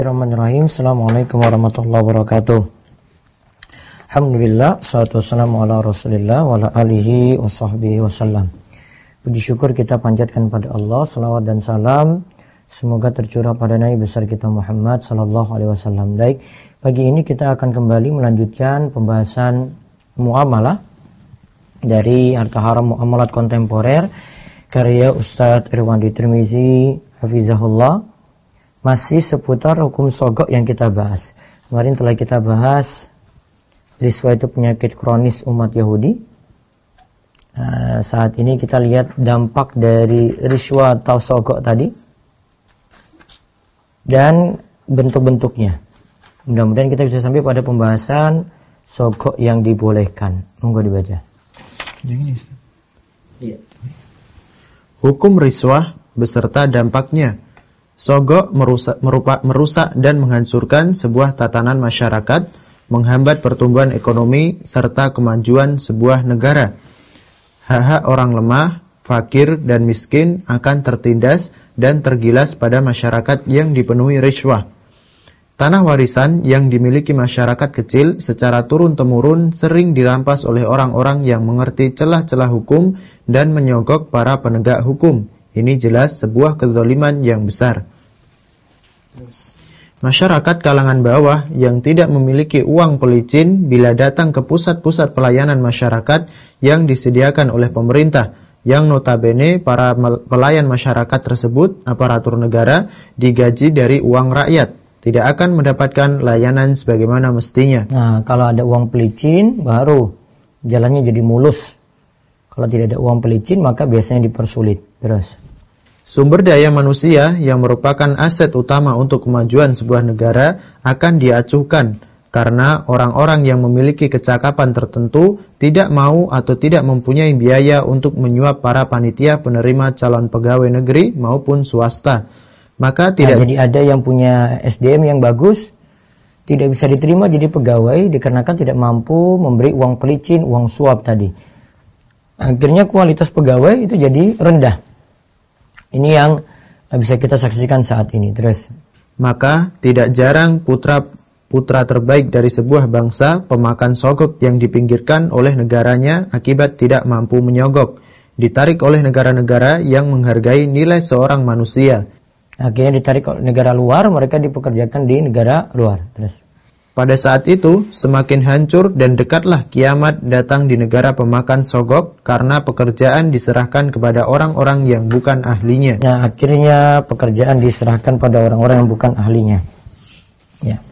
Bismillahirrahmanirrahim. Assalamualaikum warahmatullahi wabarakatuh. Alhamdulillah, salatu wassalamu ala rasulillah wa ala alihi wa sahbihi wasallam. Puji syukur kita panjatkan pada Allah, salawat dan salam semoga tercurah pada Nabi besar kita Muhammad sallallahu alaihi wasallam. Baik, pagi ini kita akan kembali melanjutkan pembahasan muamalah dari Harta Haram Muamalat Kontemporer karya Ustadz Irwandi Tirmizi hafizahullah. Masih seputar hukum sogok yang kita bahas. Kemarin telah kita bahas riswa itu penyakit kronis umat Yahudi. Saat ini kita lihat dampak dari riswa atau sogok tadi dan bentuk-bentuknya. Mudah-mudahan kita bisa sampai pada pembahasan sogok yang dibolehkan. Monggo dibaca. Iya. Hukum riswah beserta dampaknya. Sogok merusak dan menghancurkan sebuah tatanan masyarakat, menghambat pertumbuhan ekonomi serta kemajuan sebuah negara. Hak-hak orang lemah, fakir dan miskin akan tertindas dan tergilas pada masyarakat yang dipenuhi riswah. Tanah warisan yang dimiliki masyarakat kecil secara turun-temurun sering dirampas oleh orang-orang yang mengerti celah-celah hukum dan menyogok para penegak hukum. Ini jelas sebuah kezaliman yang besar. Masyarakat kalangan bawah yang tidak memiliki uang pelicin bila datang ke pusat-pusat pelayanan masyarakat yang disediakan oleh pemerintah, yang notabene para pelayan masyarakat tersebut, aparatur negara, digaji dari uang rakyat, tidak akan mendapatkan layanan sebagaimana mestinya. Nah, kalau ada uang pelicin baru jalannya jadi mulus. Kalau tidak ada uang pelicin maka biasanya dipersulit. Terus sumber daya manusia yang merupakan aset utama untuk kemajuan sebuah negara akan diacuhkan karena orang-orang yang memiliki kecakapan tertentu tidak mau atau tidak mempunyai biaya untuk menyuap para panitia penerima calon pegawai negeri maupun swasta. Maka tidak jadi ada yang punya SDM yang bagus tidak bisa diterima jadi pegawai dikarenakan tidak mampu memberi uang pelicin, uang suap tadi. Akhirnya kualitas pegawai itu jadi rendah. Ini yang bisa kita saksikan saat ini. Terus, maka tidak jarang putra terbaik dari sebuah bangsa pemakan sogok yang dipinggirkan oleh negaranya akibat tidak mampu menyogok, ditarik oleh negara-negara yang menghargai nilai seorang manusia. Akhirnya ditarik oleh negara luar, mereka dipekerjakan di negara luar. Terus, pada saat itu, semakin hancur dan dekatlah kiamat datang di negara pemakan sogok karena pekerjaan diserahkan kepada orang-orang yang bukan ahlinya. Nah, akhirnya pekerjaan diserahkan pada orang-orang yang bukan ahlinya. Ya.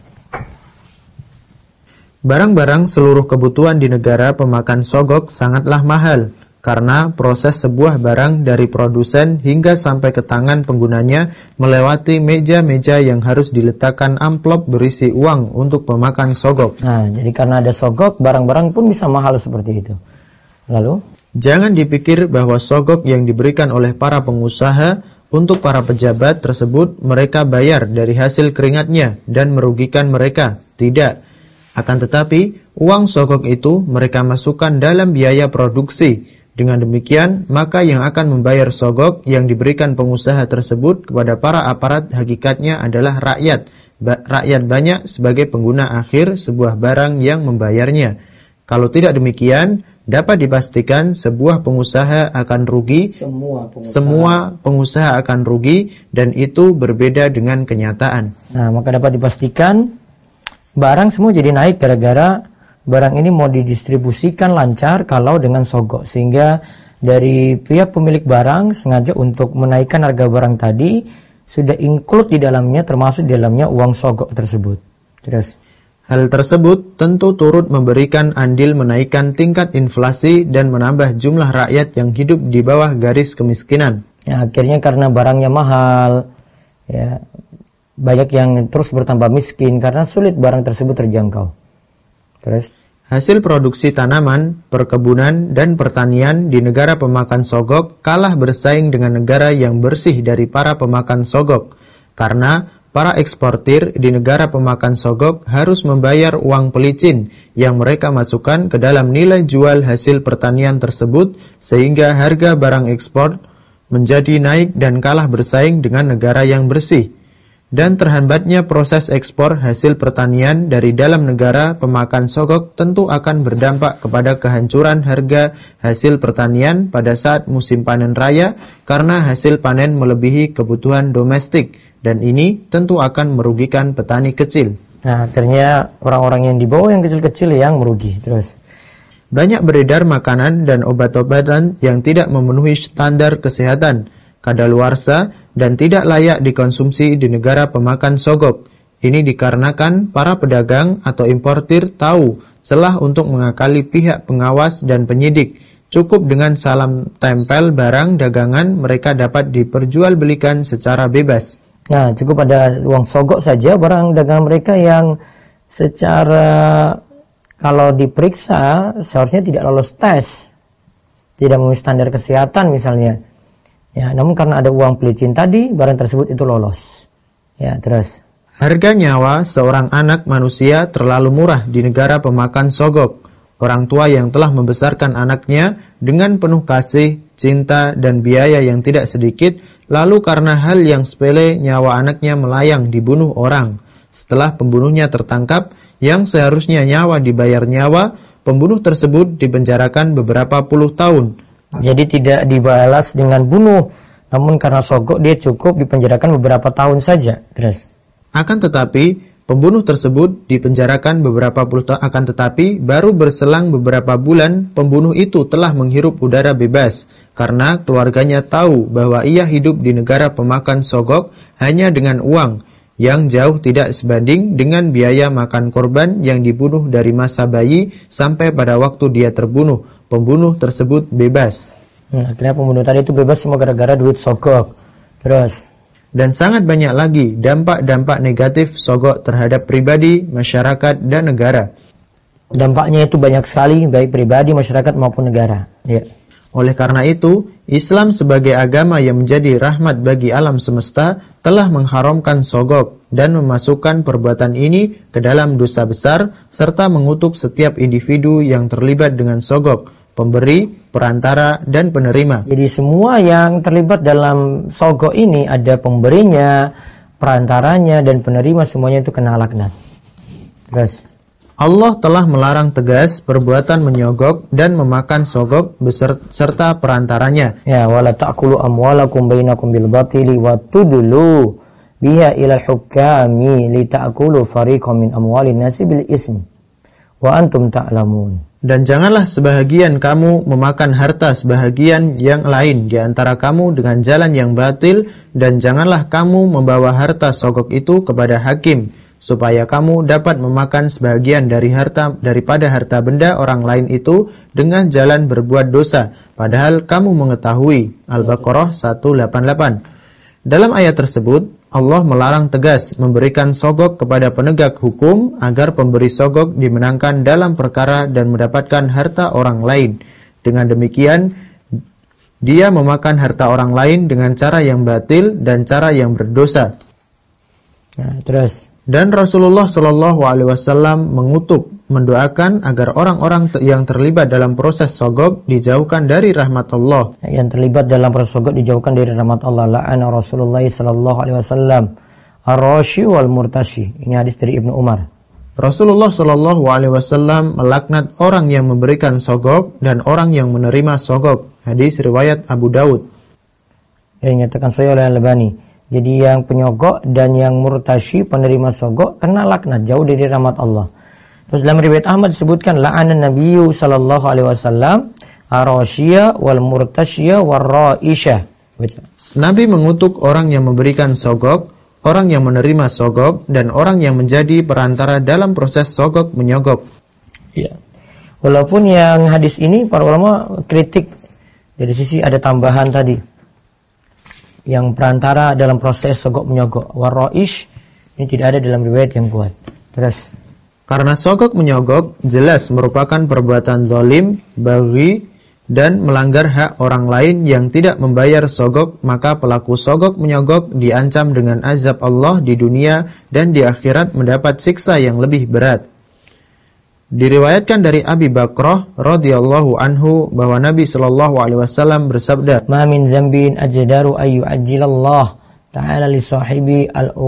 Barang-barang seluruh kebutuhan di negara pemakan sogok sangatlah mahal. Karena proses sebuah barang dari produsen hingga sampai ke tangan penggunanya melewati meja-meja yang harus diletakkan amplop berisi uang untuk pemakan sogok. Nah, jadi karena ada sogok, barang-barang pun bisa mahal seperti itu. Lalu, jangan dipikir bahwa sogok yang diberikan oleh para pengusaha untuk para pejabat tersebut mereka bayar dari hasil keringatnya dan merugikan mereka. Tidak. Akan tetapi, uang sogok itu mereka masukkan dalam biaya produksi. Dengan demikian, maka yang akan membayar sogok yang diberikan pengusaha tersebut kepada para aparat hakikatnya adalah rakyat. Rakyat banyak sebagai pengguna akhir sebuah barang yang membayarnya. Kalau tidak demikian, dapat dipastikan sebuah pengusaha akan rugi. Semua pengusaha akan rugi dan itu berbeda dengan kenyataan. Nah, maka dapat dipastikan barang semua jadi naik gara-gara barang ini mau didistribusikan lancar kalau dengan sogok. Sehingga dari pihak pemilik barang sengaja untuk menaikkan harga barang tadi sudah include di dalamnya, termasuk di dalamnya uang sogok tersebut. Terus, hal tersebut tentu turut memberikan andil menaikkan tingkat inflasi dan menambah jumlah rakyat yang hidup di bawah garis kemiskinan. Ya, akhirnya karena barangnya mahal, ya, banyak yang terus bertambah miskin karena sulit barang tersebut terjangkau. Terus, hasil produksi tanaman, perkebunan, dan pertanian di negara pemakan sogok kalah bersaing dengan negara yang bersih dari para pemakan sogok. Karena para eksportir di negara pemakan sogok harus membayar uang pelicin yang mereka masukkan ke dalam nilai jual hasil pertanian tersebut sehingga harga barang ekspor menjadi naik dan kalah bersaing dengan negara yang bersih. Dan terhambatnya proses ekspor hasil pertanian dari dalam negara pemakan sogok tentu akan berdampak kepada kehancuran harga hasil pertanian pada saat musim panen raya karena hasil panen melebihi kebutuhan domestik, dan ini tentu akan merugikan petani kecil. Nah, akhirnya orang-orang yang di bawah yang kecil-kecil yang merugi. Terus banyak beredar makanan dan obat-obatan yang tidak memenuhi standar kesehatan, kadaluarsa, dan tidak layak dikonsumsi di negara pemakan sogok. Ini dikarenakan para pedagang atau importir tahu celah untuk mengakali pihak pengawas dan penyidik. Cukup dengan salam tempel barang dagangan mereka dapat diperjualbelikan secara bebas. Nah, cukup ada uang sogok saja barang dagangan mereka yang secara kalau diperiksa seharusnya tidak lolos tes, tidak memenuhi standar kesehatan misalnya. Ya, namun karena ada uang pelicin tadi, barang tersebut itu lolos. Ya, terus. Harga nyawa seorang anak manusia terlalu murah di negara pemakan sogok. Orang tua yang telah membesarkan anaknya dengan penuh kasih, cinta, dan biaya yang tidak sedikit, lalu karena hal yang sepele nyawa anaknya melayang dibunuh orang. Setelah pembunuhnya tertangkap, yang seharusnya nyawa dibayar nyawa, pembunuh tersebut dipenjarakan beberapa puluh tahun. Jadi tidak dibalas dengan bunuh, namun karena sogok dia cukup dipenjarakan beberapa tahun saja. Terus. Akan tetapi pembunuh tersebut dipenjarakan beberapa puluh tahun. Akan tetapi baru berselang beberapa bulan pembunuh itu telah menghirup udara bebas karena keluarganya tahu bahwa ia hidup di negara pemakan sogok hanya dengan uang yang jauh tidak sebanding dengan biaya makan korban yang dibunuh dari masa bayi sampai pada waktu dia terbunuh. Pembunuh tersebut bebas. Akhirnya pembunuh tadi itu bebas semua gara-gara duit sogok. Terus. Dan sangat banyak lagi dampak-dampak negatif sogok terhadap pribadi, masyarakat, dan negara. Dampaknya itu banyak sekali, baik pribadi, masyarakat maupun negara. Ya. Oleh karena itu, Islam sebagai agama yang menjadi rahmat bagi alam semesta telah mengharamkan sogok dan memasukkan perbuatan ini ke dalam dosa besar serta mengutuk setiap individu yang terlibat dengan sogok, pemberi, perantara, dan penerima. Jadi semua yang terlibat dalam sogok ini ada pemberinya, perantaranya, dan penerima, semuanya itu kena laknat. Terus. Allah telah melarang tegas perbuatan menyogok dan memakan sogok beserta perantaranya. Ya, wala ta'kulu amwalakum bainakum bil batili wa tudlu biha ilal hukami li ta'kulu fariqam min amwalin nasi bil ism wa antum ta'lamun. Dan janganlah sebahagian kamu memakan harta sebahagian yang lain di antara kamu dengan jalan yang batil, dan janganlah kamu membawa harta sogok itu kepada hakim supaya kamu dapat memakan sebahagian daripada harta benda orang lain itu dengan jalan berbuat dosa, padahal kamu mengetahui. Al-Baqarah 188. Dalam ayat tersebut, Allah melarang tegas memberikan sogok kepada penegak hukum agar pemberi sogok dimenangkan dalam perkara dan mendapatkan harta orang lain. Dengan demikian, dia memakan harta orang lain dengan cara yang batil dan cara yang berdosa. Nah, terus. Dan Rasulullah SAW mengutuk, mendoakan agar orang-orang yang terlibat dalam proses sogok dijauhkan dari rahmat Allah. Yang terlibat dalam proses sogok dijauhkan dari rahmat Allah. La'ana Rasulullah SAW ar-rashi wal murtashi. Ini hadis dari Ibnu Umar. Rasulullah SAW melaknat orang yang memberikan sogok dan orang yang menerima sogok. Hadis riwayat Abu Daud. Yang nyatakan saya oleh Al-Albani. Jadi yang penyogok dan yang murtashi, penerima sogok, kena laknat, jauh dari rahmat Allah. Terus dalam riwayat Ahmad disebutkan la'ana Nabiyyu sallallahu alaihi wasallam ar-rasyiyah wal murtasyiyah war ra'isyah. Nabi mengutuk orang yang memberikan sogok, orang yang menerima sogok, dan orang yang menjadi perantara dalam proses sogok menyogok. Ya. Walaupun yang hadis ini para ulama kritik dari sisi ada tambahan tadi. Yang perantara dalam proses sogok menyogok, warroish, ini tidak ada dalam riwayat yang kuat. Terus, karena sogok menyogok jelas merupakan perbuatan zalim, baghi, dan melanggar hak orang lain yang tidak membayar sogok, maka pelaku sogok menyogok diancam dengan azab Allah di dunia dan di akhirat mendapat siksa yang lebih berat. Diriwayatkan dari Abi Bakrah radhiyallahu anhu bahwa Nabi sallallahu alaihi wasallam bersabda, "Ma min dzambin ajdaru ay yu'ajjilallah ta'ala li sahibi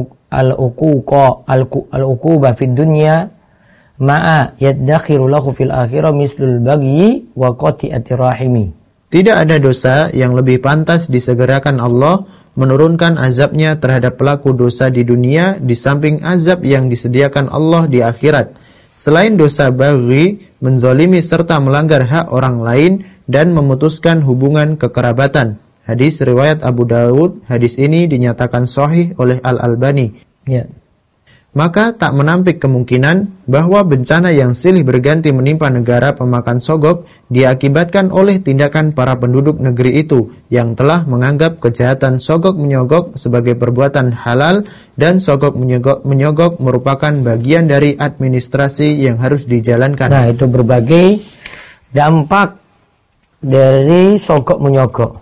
al-uquba fid dunya ma'a yaddakhiru lahu fil akhirah mislul bagyi wa qati'ati rahimi. Tidak ada dosa yang lebih pantas disegerakan Allah menurunkan azabnya terhadap pelaku dosa di dunia di samping azab yang disediakan Allah di akhirat. Selain dosa baghi, menzalimi serta melanggar hak orang lain dan memutuskan hubungan kekerabatan. Hadis riwayat Abu Dawud. Hadis ini dinyatakan sahih oleh Al-Albani. Ya. Maka tak menampik kemungkinan bahwa bencana yang silih berganti menimpa negara pemakan sogok diakibatkan oleh tindakan para penduduk negeri itu yang telah menganggap kejahatan sogok menyogok sebagai perbuatan halal dan sogok menyogok merupakan bagian dari administrasi yang harus dijalankan. Nah, itu berbagai dampak dari sogok menyogok.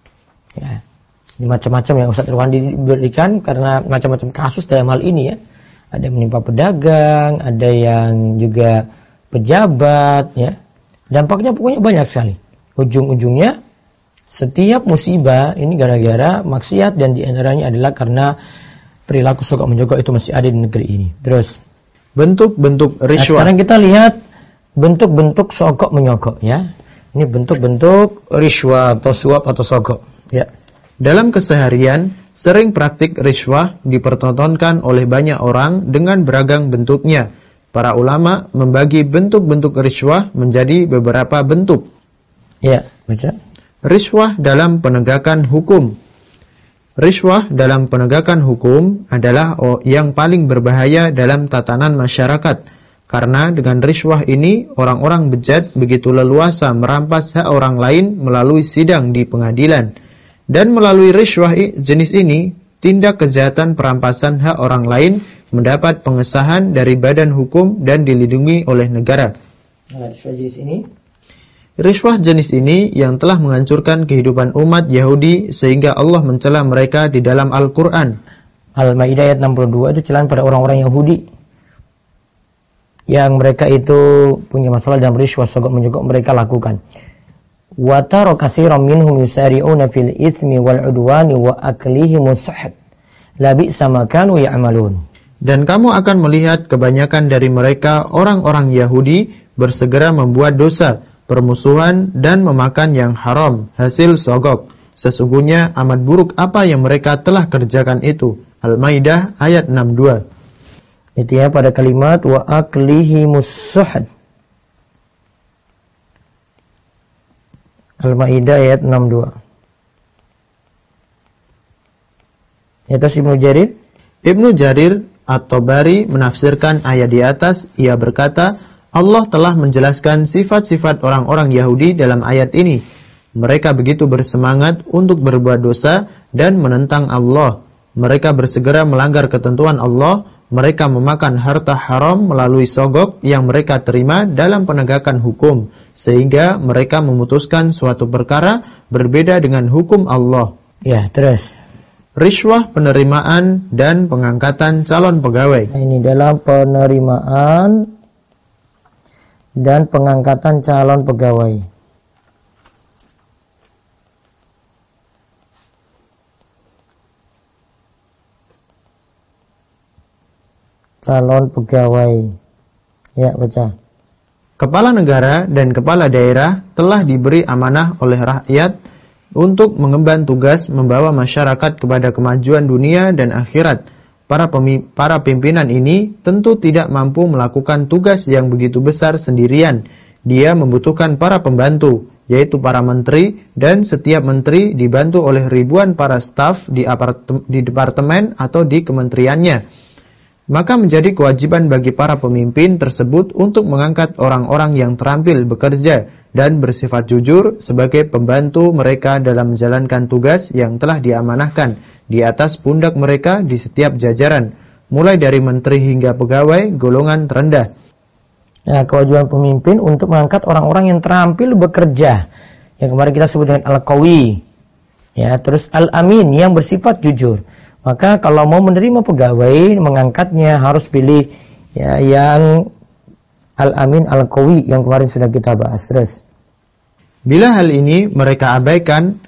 Ya. Ini macam-macam yang Ustaz Irwandi diberikan karena macam-macam kasus dalam hal ini ya. Ada yang menimpa pedagang, ada yang juga pejabat, ya. Dampaknya pokoknya banyak sekali. Ujung-ujungnya setiap musibah ini gara-gara maksiat dan diantaranya adalah karena perilaku sogok menyogok itu masih ada di negeri ini. Terus bentuk-bentuk Nah, rishwah. sekarang kita lihat bentuk-bentuk sogok menyogok, ya. Ini bentuk-bentuk rishwah atau suap atau sogok, ya. Dalam keseharian, sering praktik rishwah dipertontonkan oleh banyak orang dengan beragam bentuknya. Para ulama membagi bentuk-bentuk rishwah menjadi beberapa bentuk. Ya, baca. Rishwah dalam penegakan hukum. Rishwah dalam penegakan hukum adalah yang paling berbahaya dalam tatanan masyarakat. Karena dengan rishwah ini, orang-orang bejat begitu leluasa merampas hak orang lain melalui sidang di pengadilan. Dan melalui rishwah jenis ini, tindak kejahatan perampasan hak orang lain mendapat pengesahan dari badan hukum dan dilindungi oleh negara. Nah, Rishwah jenis ini yang telah menghancurkan kehidupan umat Yahudi sehingga Allah mencela mereka di dalam Al-Quran. Al-Maidah ayat 62 itu celaan pada orang-orang Yahudi yang mereka itu punya masalah dalam rishwah sogok menyogok mereka lakukan. Wa tara katsiran minhum yusari'una fil itsmi wal 'udwani wa aklihimus suhd. La bi'sa ma kanu ya'malun. Dan kamu akan melihat kebanyakan dari mereka orang-orang Yahudi bersegera membuat dosa, permusuhan dan memakan yang haram, hasil sogok. Sesungguhnya amat buruk apa yang mereka telah kerjakan itu. Al-Maidah ayat 62. Itu ya pada kalimat wa aklihimus suhd. Al-Maidah ayat 62. Atas Ibnu Jarir. Ibnu Jarir At-Tabari menafsirkan ayat di atas. Ia berkata, Allah telah menjelaskan sifat-sifat orang-orang Yahudi dalam ayat ini. Mereka begitu bersemangat untuk berbuat dosa dan menentang Allah. Mereka bersegera melanggar ketentuan Allah. Mereka memakan harta haram melalui sogok yang mereka terima dalam penegakan hukum, sehingga mereka memutuskan suatu perkara berbeda dengan hukum Allah. Ya, terus. Rishwah penerimaan dan pengangkatan calon pegawai. Nah, ini dalam penerimaan dan pengangkatan calon pegawai. Calon pegawai. Ya, baca. Kepala negara dan kepala daerah telah diberi amanah oleh rakyat untuk mengemban tugas membawa masyarakat kepada kemajuan dunia dan akhirat. Para pimpinan ini tentu tidak mampu melakukan tugas yang begitu besar sendirian. Dia membutuhkan para pembantu, yaitu para menteri, dan setiap menteri dibantu oleh ribuan para staf di departemen atau di kementeriannya. Maka menjadi kewajiban bagi para pemimpin tersebut untuk mengangkat orang-orang yang terampil bekerja dan bersifat jujur sebagai pembantu mereka dalam menjalankan tugas yang telah diamanahkan di atas pundak mereka di setiap jajaran, mulai dari menteri hingga pegawai golongan terendah. Nah, kewajiban pemimpin untuk mengangkat orang-orang yang terampil bekerja. Yang kemarin kita sebut dengan al-qawi. Ya, terus al-amin yang bersifat jujur. Maka kalau mau menerima pegawai, mengangkatnya harus pilih ya, yang al-amin al-qawi yang kemarin sudah kita bahas. Terus, bila hal ini mereka abaikan,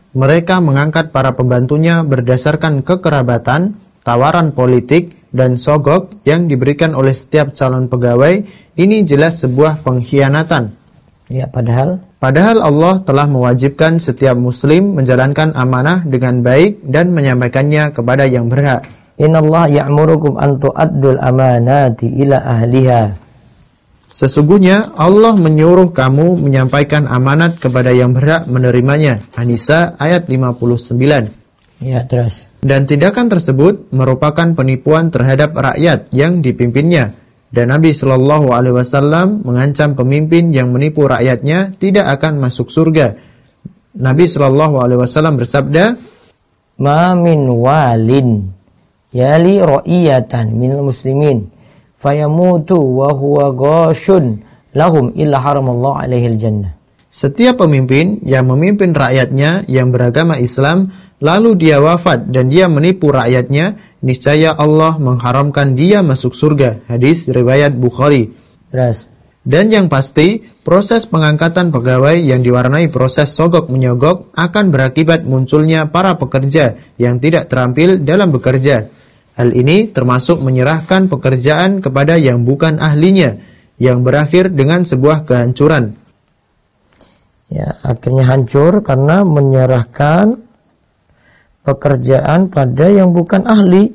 mereka mengangkat para pembantunya berdasarkan kekerabatan, tawaran politik, dan sogok yang diberikan oleh setiap calon pegawai. Ini jelas sebuah pengkhianatan. Ya, padahal Allah telah mewajibkan setiap muslim menjalankan amanah dengan baik dan menyampaikannya kepada yang berhak. Innallaha ya'murukum an tu'addul amanati ila ahliha. Sesungguhnya Allah menyuruh kamu menyampaikan amanat kepada yang berhak menerimanya. An-Nisa ayat 59. Ya, terus. Dan tindakan tersebut merupakan penipuan terhadap rakyat yang dipimpinnya. Dan Nabi Shallallahu Alaihi Wasallam mengancam pemimpin yang menipu rakyatnya tidak akan masuk surga. Nabi Shallallahu Alaihi Wasallam bersabda, Ma min walin yali ra'iyatan minal muslimin fayamutu wa huwa ghashun lahum illa haramallahu alaihil jannah. Setiap pemimpin yang memimpin rakyatnya yang beragama Islam lalu dia wafat dan dia menipu rakyatnya, niscaya Allah mengharamkan dia masuk surga. Hadis riwayat Bukhari. Terus. Dan yang pasti, proses pengangkatan pegawai yang diwarnai proses sogok menyogok akan berakibat munculnya para pekerja yang tidak terampil dalam bekerja. Hal ini termasuk menyerahkan pekerjaan kepada yang bukan ahlinya, yang berakhir dengan sebuah kehancuran. Ya, akhirnya hancur karena menyerahkan pekerjaan pada yang bukan ahli.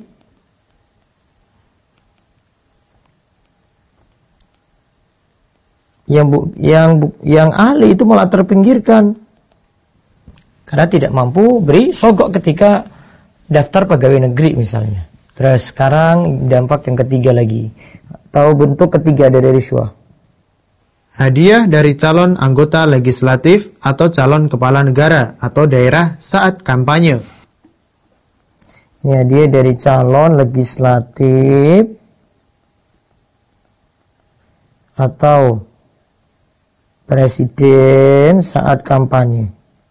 Yang ahli itu malah terpinggirkan karena tidak mampu beri sogok ketika daftar pegawai negeri misalnya. Terus sekarang dampak yang ketiga lagi, atau bentuk ketiga dari riswah. Hadiah dari calon anggota legislatif atau calon kepala negara atau daerah saat kampanye. Ini hadiah dari calon legislatif atau presiden saat kampanye.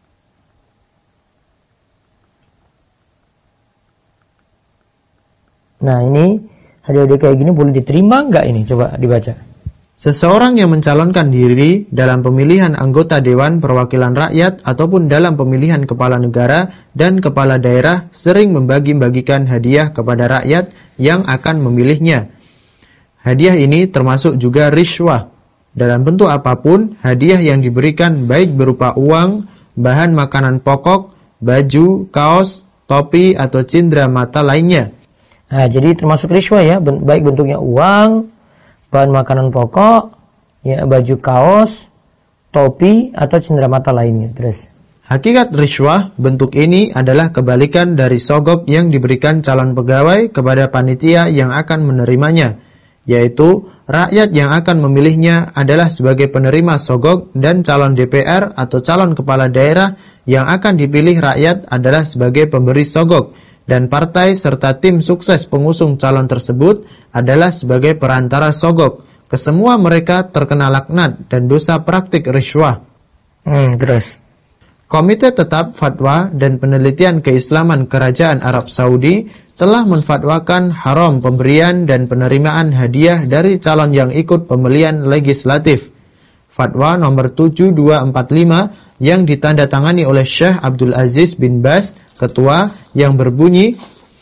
Nah, ini hadiah-hadiah kayak gini boleh diterima nggak ini? Coba dibaca. Seseorang yang mencalonkan diri dalam pemilihan anggota Dewan Perwakilan Rakyat ataupun dalam pemilihan kepala negara dan kepala daerah sering membagi-bagikan hadiah kepada rakyat yang akan memilihnya. Hadiah ini termasuk juga riswah. Dalam bentuk apapun, hadiah yang diberikan baik berupa uang, bahan makanan pokok, baju, kaos, topi, atau cindera mata lainnya. Nah, jadi termasuk riswah ya, baik bentuknya uang, bahan makanan pokok, ya, baju kaos, topi, atau cindera mata lainnya. Terus. Hakikat riswah bentuk ini adalah kebalikan dari sogok yang diberikan calon pegawai kepada panitia yang akan menerimanya, yaitu rakyat yang akan memilihnya adalah sebagai penerima sogok dan calon DPR atau calon kepala daerah yang akan dipilih rakyat adalah sebagai pemberi sogok. Dan partai serta tim sukses pengusung calon tersebut adalah sebagai perantara sogok. Kesemua mereka terkena laknat dan dosa praktik riswah. Terus. Komite Tetap Fatwa dan Penelitian Keislaman Kerajaan Arab Saudi telah menfatwakan haram pemberian dan penerimaan hadiah dari calon yang ikut pemilihan legislatif. Fatwa nomor 7245 yang ditandatangani oleh Syekh Abdul Aziz bin Baz, Ketua, yang berbunyi,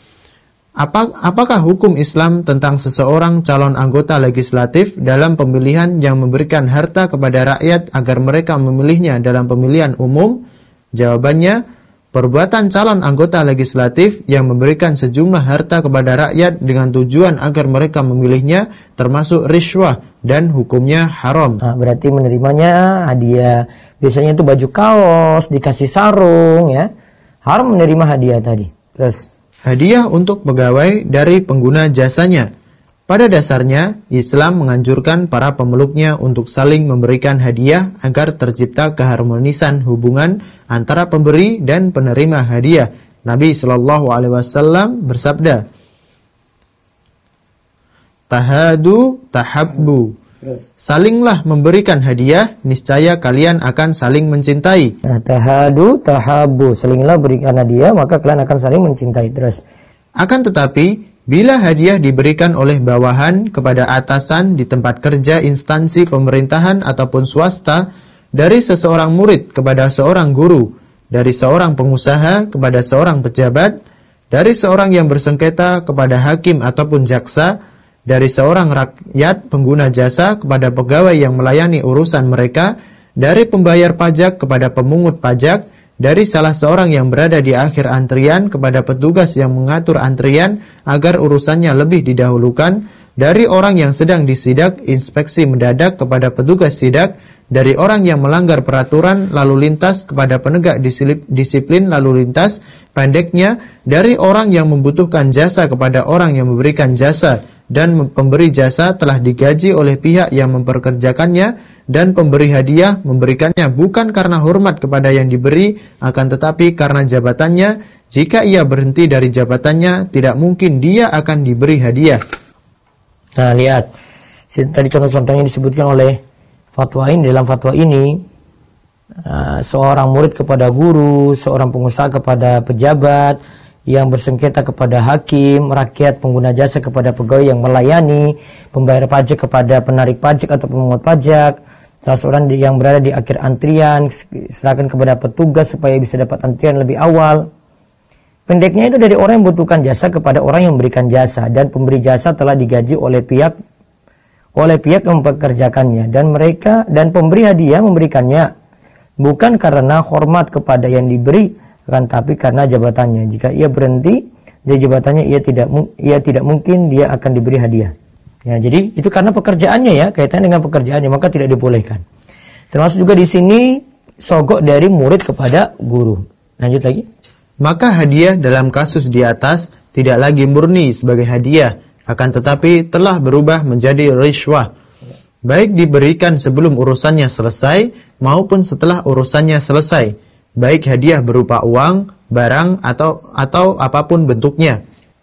apakah hukum Islam tentang seseorang calon anggota legislatif dalam pemilihan yang memberikan harta kepada rakyat agar mereka memilihnya dalam pemilihan umum? Jawabannya, perbuatan calon anggota legislatif yang memberikan sejumlah harta kepada rakyat dengan tujuan agar mereka memilihnya termasuk riswah dan hukumnya haram. Nah, berarti menerimanya hadiah, biasanya itu baju kaos, dikasih sarung ya. Haram menerima hadiah tadi. Terus. Hadiah untuk pegawai dari pengguna jasanya. Pada dasarnya, Islam menganjurkan para pemeluknya untuk saling memberikan hadiah agar tercipta keharmonisan hubungan antara pemberi dan penerima hadiah. Nabi Shallallahu Alaihi Wasallam bersabda, Tahadu tahabbu. Salinglah memberikan hadiah, niscaya kalian akan saling mencintai. Nah, tahadu tahabbu, salinglah berikan hadiah, maka kalian akan saling mencintai. Terus. Akan tetapi, bila hadiah diberikan oleh bawahan kepada atasan di tempat kerja instansi pemerintahan ataupun swasta, dari seseorang murid kepada seorang guru, dari seorang pengusaha kepada seorang pejabat, dari seorang yang bersengketa kepada hakim ataupun jaksa, dari seorang rakyat pengguna jasa kepada pegawai yang melayani urusan mereka, dari pembayar pajak kepada pemungut pajak, dari salah seorang yang berada di akhir antrian kepada petugas yang mengatur antrian agar urusannya lebih didahulukan, dari orang yang sedang disidak inspeksi mendadak kepada petugas sidak, dari orang yang melanggar peraturan lalu lintas kepada penegak disiplin lalu lintas, pendeknya dari orang yang membutuhkan jasa kepada orang yang memberikan jasa, dan pemberi jasa telah digaji oleh pihak yang memperkerjakannya, dan pemberi hadiah memberikannya bukan karena hormat kepada yang diberi, akan tetapi karena jabatannya. Jika ia berhenti dari jabatannya, tidak mungkin dia akan diberi hadiah. Nah, lihat. Tadi contoh-contohnya disebutkan oleh fatwa ini. Dalam fatwa ini, seorang murid kepada guru, seorang pengusaha kepada pejabat, yang bersengketa kepada hakim, rakyat pengguna jasa kepada pegawai yang melayani, pembayar pajak kepada penarik pajak atau pemungut pajak, salah seorang yang berada di akhir antrian, serahkan kepada petugas supaya bisa dapat antrian lebih awal. Pendeknya itu dari orang yang membutuhkan jasa kepada orang yang memberikan jasa, dan pemberi jasa telah digaji oleh pihak yang mempekerjakannya, dan pemberi hadiah memberikannya bukan karena hormat kepada yang diberi, akan tapi karena jabatannya. Jika ia berhenti dari jabatannya, ia tidak mungkin dia akan diberi hadiah. Ya, jadi itu karena pekerjaannya, ya, kaitannya dengan pekerjaannya, maka tidak dibolehkan. Termasuk juga di sini sogok dari murid kepada guru. Lanjut lagi. Maka hadiah dalam kasus di atas tidak lagi murni sebagai hadiah, akan tetapi telah berubah menjadi rishwah, baik diberikan sebelum urusannya selesai maupun setelah urusannya selesai, baik hadiah berupa uang, barang atau apapun bentuknya.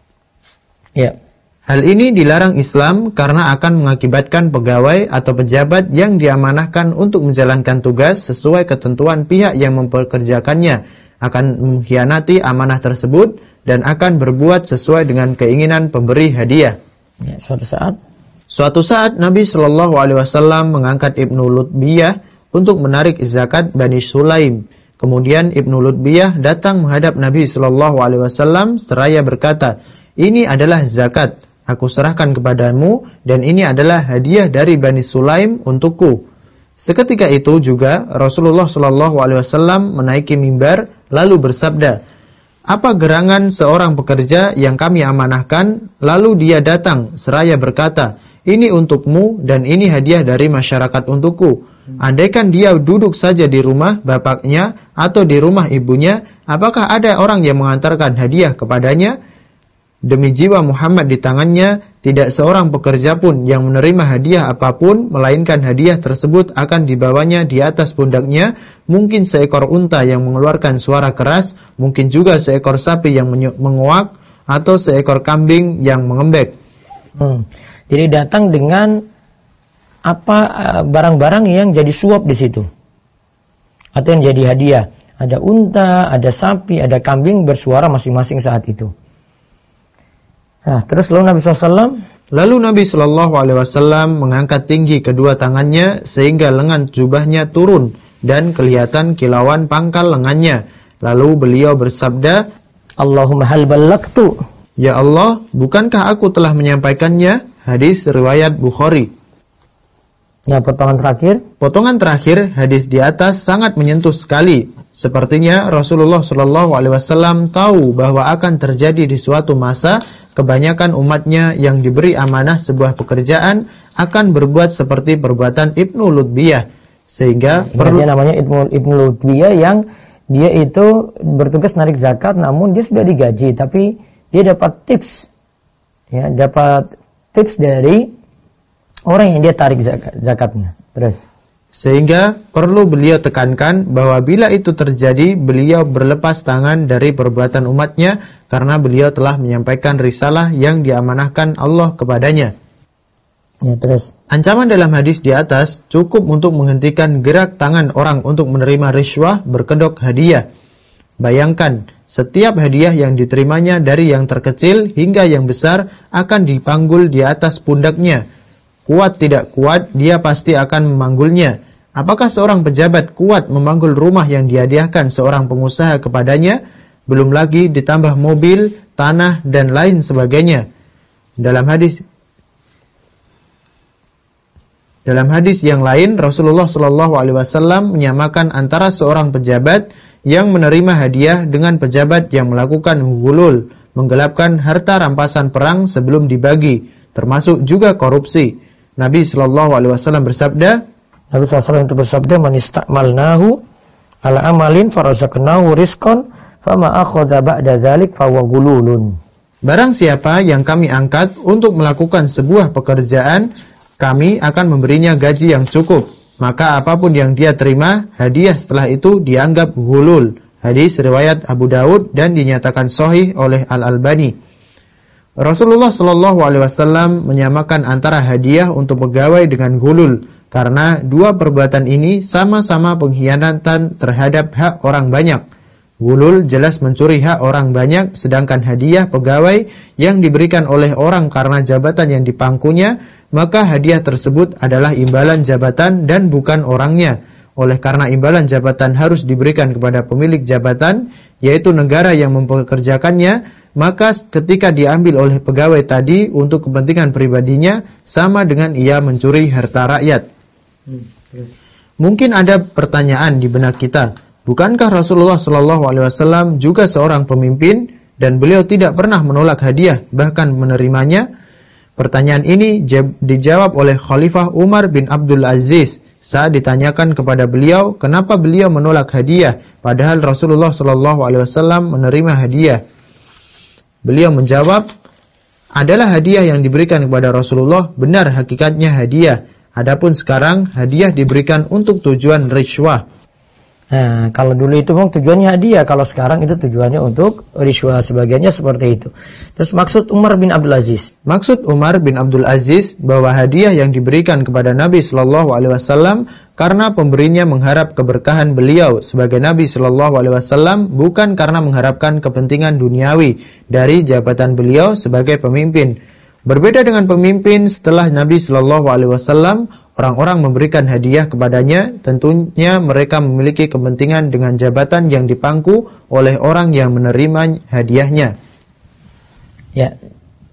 Ya. Hal ini dilarang Islam karena akan mengakibatkan pegawai atau pejabat yang diamanahkan untuk menjalankan tugas sesuai ketentuan pihak yang mempekerjakannya akan mengkhianati amanah tersebut dan akan berbuat sesuai dengan keinginan pemberi hadiah. Ya, Suatu saat Nabi Shallallahu Alaihi Wasallam mengangkat Ibnu Lutbiyah untuk menarik zakat Bani Sulaim. Kemudian Ibnu Lutbiyah datang menghadap Nabi Shallallahu Alaihi Wasallam seraya berkata, "Ini adalah zakat, aku serahkan kepadamu, dan ini adalah hadiah dari Bani Sulaim untukku." Seketika itu juga Rasulullah Shallallahu Alaihi Wasallam menaiki mimbar lalu bersabda, "Apa gerangan seorang pekerja yang kami amanahkan?" Lalu dia datang seraya berkata, "Ini untukmu dan ini hadiah dari masyarakat untukku." Andaikan dia duduk saja di rumah bapaknya atau di rumah ibunya, apakah ada orang yang mengantarkan hadiah kepadanya? Demi jiwa Muhammad di tangannya, tidak seorang pekerja pun yang menerima hadiah apapun, melainkan hadiah tersebut akan dibawanya di atas pundaknya, mungkin seekor unta yang mengeluarkan suara keras, mungkin juga seekor sapi yang menguak, atau seekor kambing yang mengembek. Jadi datang dengan barang-barang yang jadi suap di situ, atau yang jadi hadiah. Ada unta, ada sapi, ada kambing bersuara masing-masing saat itu. Nah, terus lalu Nabi SAW mengangkat tinggi kedua tangannya sehingga lengan jubahnya turun dan kelihatan kilauan pangkal lengannya. Lalu beliau bersabda, "Allahumma hal ballagtu?" Ya Allah, bukankah aku telah menyampaikannya? Hadis riwayat Bukhari. Nah, potongan terakhir hadis di atas sangat menyentuh sekali. Sepertinya Rasulullah SAW tahu bahwa akan terjadi di suatu masa kebanyakan umatnya yang diberi amanah sebuah pekerjaan akan berbuat seperti perbuatan Ibnu Lutbiyah, sehingga namanya Ibnu Lutbiyah yang dia itu bertugas narik zakat, namun dia sudah digaji, tapi dia dapat tips, dari orang yang dia tarik zakatnya. Terus, sehingga perlu beliau tekankan bahwa bila itu terjadi, beliau berlepas tangan dari perbuatan umatnya karena beliau telah menyampaikan risalah yang diamanahkan Allah kepadanya. Ya, terus. Ancaman dalam hadis di atas cukup untuk menghentikan gerak tangan orang untuk menerima rishwah berkedok hadiah. Bayangkan, setiap hadiah yang diterimanya dari yang terkecil hingga yang besar akan dipanggul di atas pundaknya. Kuat tidak kuat, dia pasti akan memanggulnya. Apakah seorang pejabat kuat memanggul rumah yang dihadiahkan seorang pengusaha kepadanya, belum lagi ditambah mobil, tanah, dan lain sebagainya? Dalam hadis yang lain, Rasulullah SAW menyamakan antara seorang pejabat yang menerima hadiah dengan pejabat yang melakukan ghulul, menggelapkan harta rampasan perang sebelum dibagi, termasuk juga korupsi. Nabi SAW bersabda, Nabi SAW itu bersabda, "Man istakmalnahu ala amalin farazaqnahu rizqan, fama akhadha ba'da dzalik fahuwa ghululun." Barang siapa yang kami angkat untuk melakukan sebuah pekerjaan, kami akan memberinya gaji yang cukup. Maka apapun yang dia terima, hadiah setelah itu dianggap ghulul. Hadis riwayat Abu Daud dan dinyatakan sahih oleh Al-Albani. Rasulullah SAW menyamakan antara hadiah untuk pegawai dengan ghulul, karena dua perbuatan ini sama-sama pengkhianatan terhadap hak orang banyak. Ghulul jelas mencuri hak orang banyak, sedangkan hadiah pegawai yang diberikan oleh orang karena jabatan yang dipangkunya, maka hadiah tersebut adalah imbalan jabatan dan bukan orangnya. Oleh karena imbalan jabatan harus diberikan kepada pemilik jabatan, yaitu negara yang mempekerjakannya, maka ketika diambil oleh pegawai tadi untuk kepentingan pribadinya, sama dengan ia mencuri harta rakyat. Mungkin ada pertanyaan di benak kita, bukankah Rasulullah SAW juga seorang pemimpin dan beliau tidak pernah menolak hadiah, bahkan menerimanya? Pertanyaan ini dijawab oleh Khalifah Umar bin Abdul Aziz saat ditanyakan kepada beliau kenapa beliau menolak hadiah, padahal Rasulullah SAW menerima hadiah. Beliau menjawab, adalah hadiah yang diberikan kepada Rasulullah, benar hakikatnya hadiah. Adapun sekarang hadiah diberikan untuk tujuan riswah. Nah, kalau dulu itu memang tujuannya hadiah, kalau sekarang itu tujuannya untuk riswah, sebagiannya seperti itu. Terus maksud Umar bin Abdul Aziz? Maksud Umar bin Abdul Aziz bahwa hadiah yang diberikan kepada Nabi SAW karena pemberinya mengharap keberkahan beliau sebagai Nabi SAW, bukan karena mengharapkan kepentingan duniawi dari jabatan beliau sebagai pemimpin. Berbeda dengan pemimpin setelah Nabi SAW, orang-orang memberikan hadiah kepadanya, tentunya mereka memiliki kepentingan dengan jabatan yang dipangku oleh orang yang menerima hadiahnya. Ya.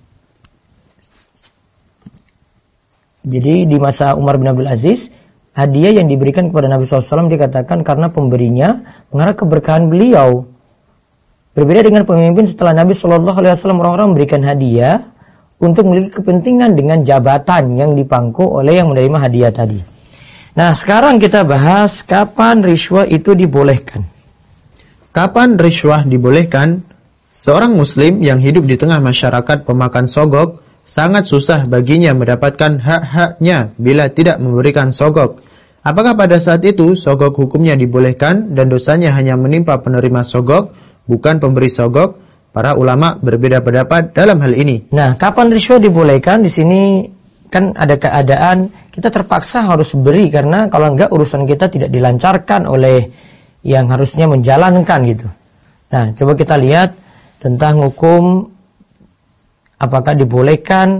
Jadi di masa Umar bin Abdul Aziz, hadiah yang diberikan kepada Nabi SAW dikatakan karena pemberinya mengharap keberkahan beliau. Berbeda dengan pemimpin setelah Nabi SAW, orang-orang memberikan hadiah untuk memiliki kepentingan dengan jabatan yang dipangku oleh yang menerima hadiah tadi. Nah, sekarang kita bahas kapan riswah itu dibolehkan. Kapan riswah dibolehkan? Seorang muslim yang hidup di tengah masyarakat pemakan sogok, sangat susah baginya mendapatkan hak-haknya bila tidak memberikan sogok. Apakah pada saat itu sogok hukumnya dibolehkan dan dosanya hanya menimpa penerima sogok, bukan pemberi sogok? Para ulama berbeda pendapat dalam hal ini. Nah, kapan riswah dibolehkan? Di sini kan ada keadaan kita terpaksa harus beri, karena kalau enggak urusan kita tidak dilancarkan oleh yang harusnya menjalankan gitu. Nah, coba kita lihat tentang hukum apakah dibolehkan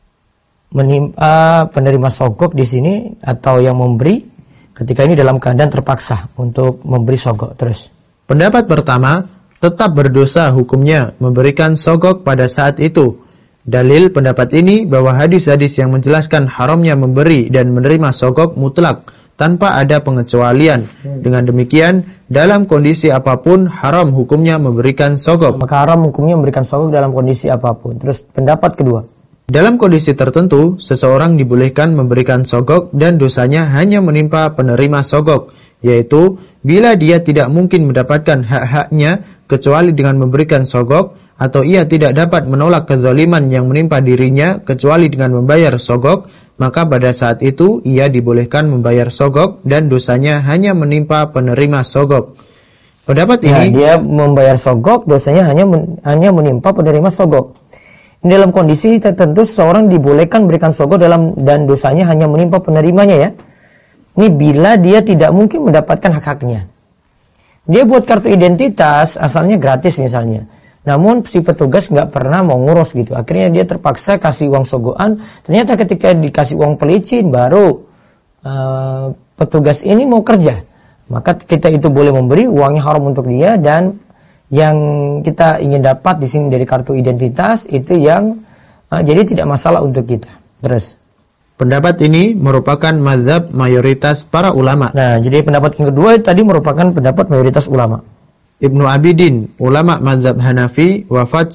menimpa penerima sogok di sini atau yang memberi ketika ini dalam keadaan terpaksa untuk memberi sogok. Terus pendapat pertama, tetap berdosa hukumnya memberikan sogok pada saat itu. Dalil pendapat ini bahwa hadis-hadis yang menjelaskan haramnya memberi dan menerima sogok mutlak tanpa ada pengecualian. Dengan demikian, dalam kondisi apapun haram hukumnya memberikan sogok. Maka haram hukumnya memberikan sogok dalam kondisi apapun. Terus pendapat kedua, dalam kondisi tertentu, seseorang dibolehkan memberikan sogok dan dosanya hanya menimpa penerima sogok, yaitu bila dia tidak mungkin mendapatkan hak-haknya kecuali dengan memberikan sogok, atau ia tidak dapat menolak kezaliman yang menimpa dirinya kecuali dengan membayar sogok, maka pada saat itu ia dibolehkan membayar sogok dan dosanya hanya menimpa penerima sogok. Pendapat ini, dia membayar sogok, dosanya hanya menimpa penerima sogok. Dalam kondisi tertentu seseorang dibolehkan memberikan sogok dan dosanya hanya menimpa penerimanya ya. Ini bila dia tidak mungkin mendapatkan hak-haknya. Dia buat kartu identitas, asalnya gratis misalnya. Namun si petugas nggak pernah mau ngurus gitu. Akhirnya dia terpaksa kasih uang sogokan. Ternyata ketika dikasih uang pelicin baru petugas ini mau kerja, maka kita itu boleh memberi, uangnya haram untuk dia, dan yang kita ingin dapat di sini dari kartu identitas itu yang jadi tidak masalah untuk kita. Terus pendapat ini merupakan mazhab mayoritas para ulama. Nah, jadi pendapat yang kedua tadi merupakan pendapat mayoritas ulama. Ibnu Abidin, ulama mazhab Hanafi, wafat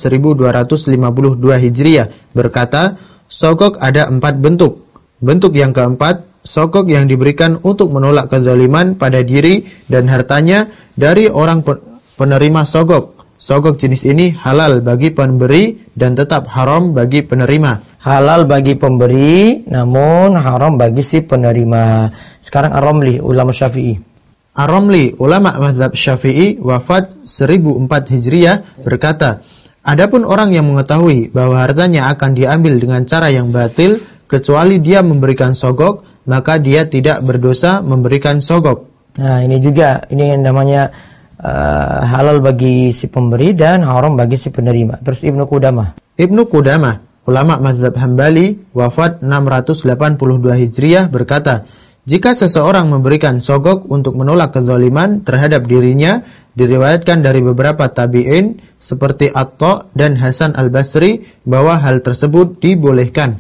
1252 Hijriah, berkata, sogok ada 4 bentuk. Bentuk yang keempat, sogok yang diberikan untuk menolak kezaliman pada diri dan hartanya dari orang penerima sogok. Sogok jenis ini halal bagi pemberi dan tetap haram bagi penerima. Halal bagi pemberi, namun haram bagi si penerima. Sekarang Ar-Ramli, ulama Syafi'i. Ar-Ramli, ulama mazhab Syafi'i, wafat 1004 Hijriah, berkata, adapun orang yang mengetahui bahwa hartanya akan diambil dengan cara yang batil, kecuali dia memberikan sogok, maka dia tidak berdosa memberikan sogok. Nah, ini juga, ini yang namanya halal bagi si pemberi dan haram bagi si penerima. Terus Ibnu Qudamah, ulama mazhab Hambali, wafat 682 Hijriah, berkata, jika seseorang memberikan sogok untuk menolak kezaliman terhadap dirinya, diriwayatkan dari beberapa tabi'in seperti Atta dan Hasan al-Basri bahwa hal tersebut dibolehkan.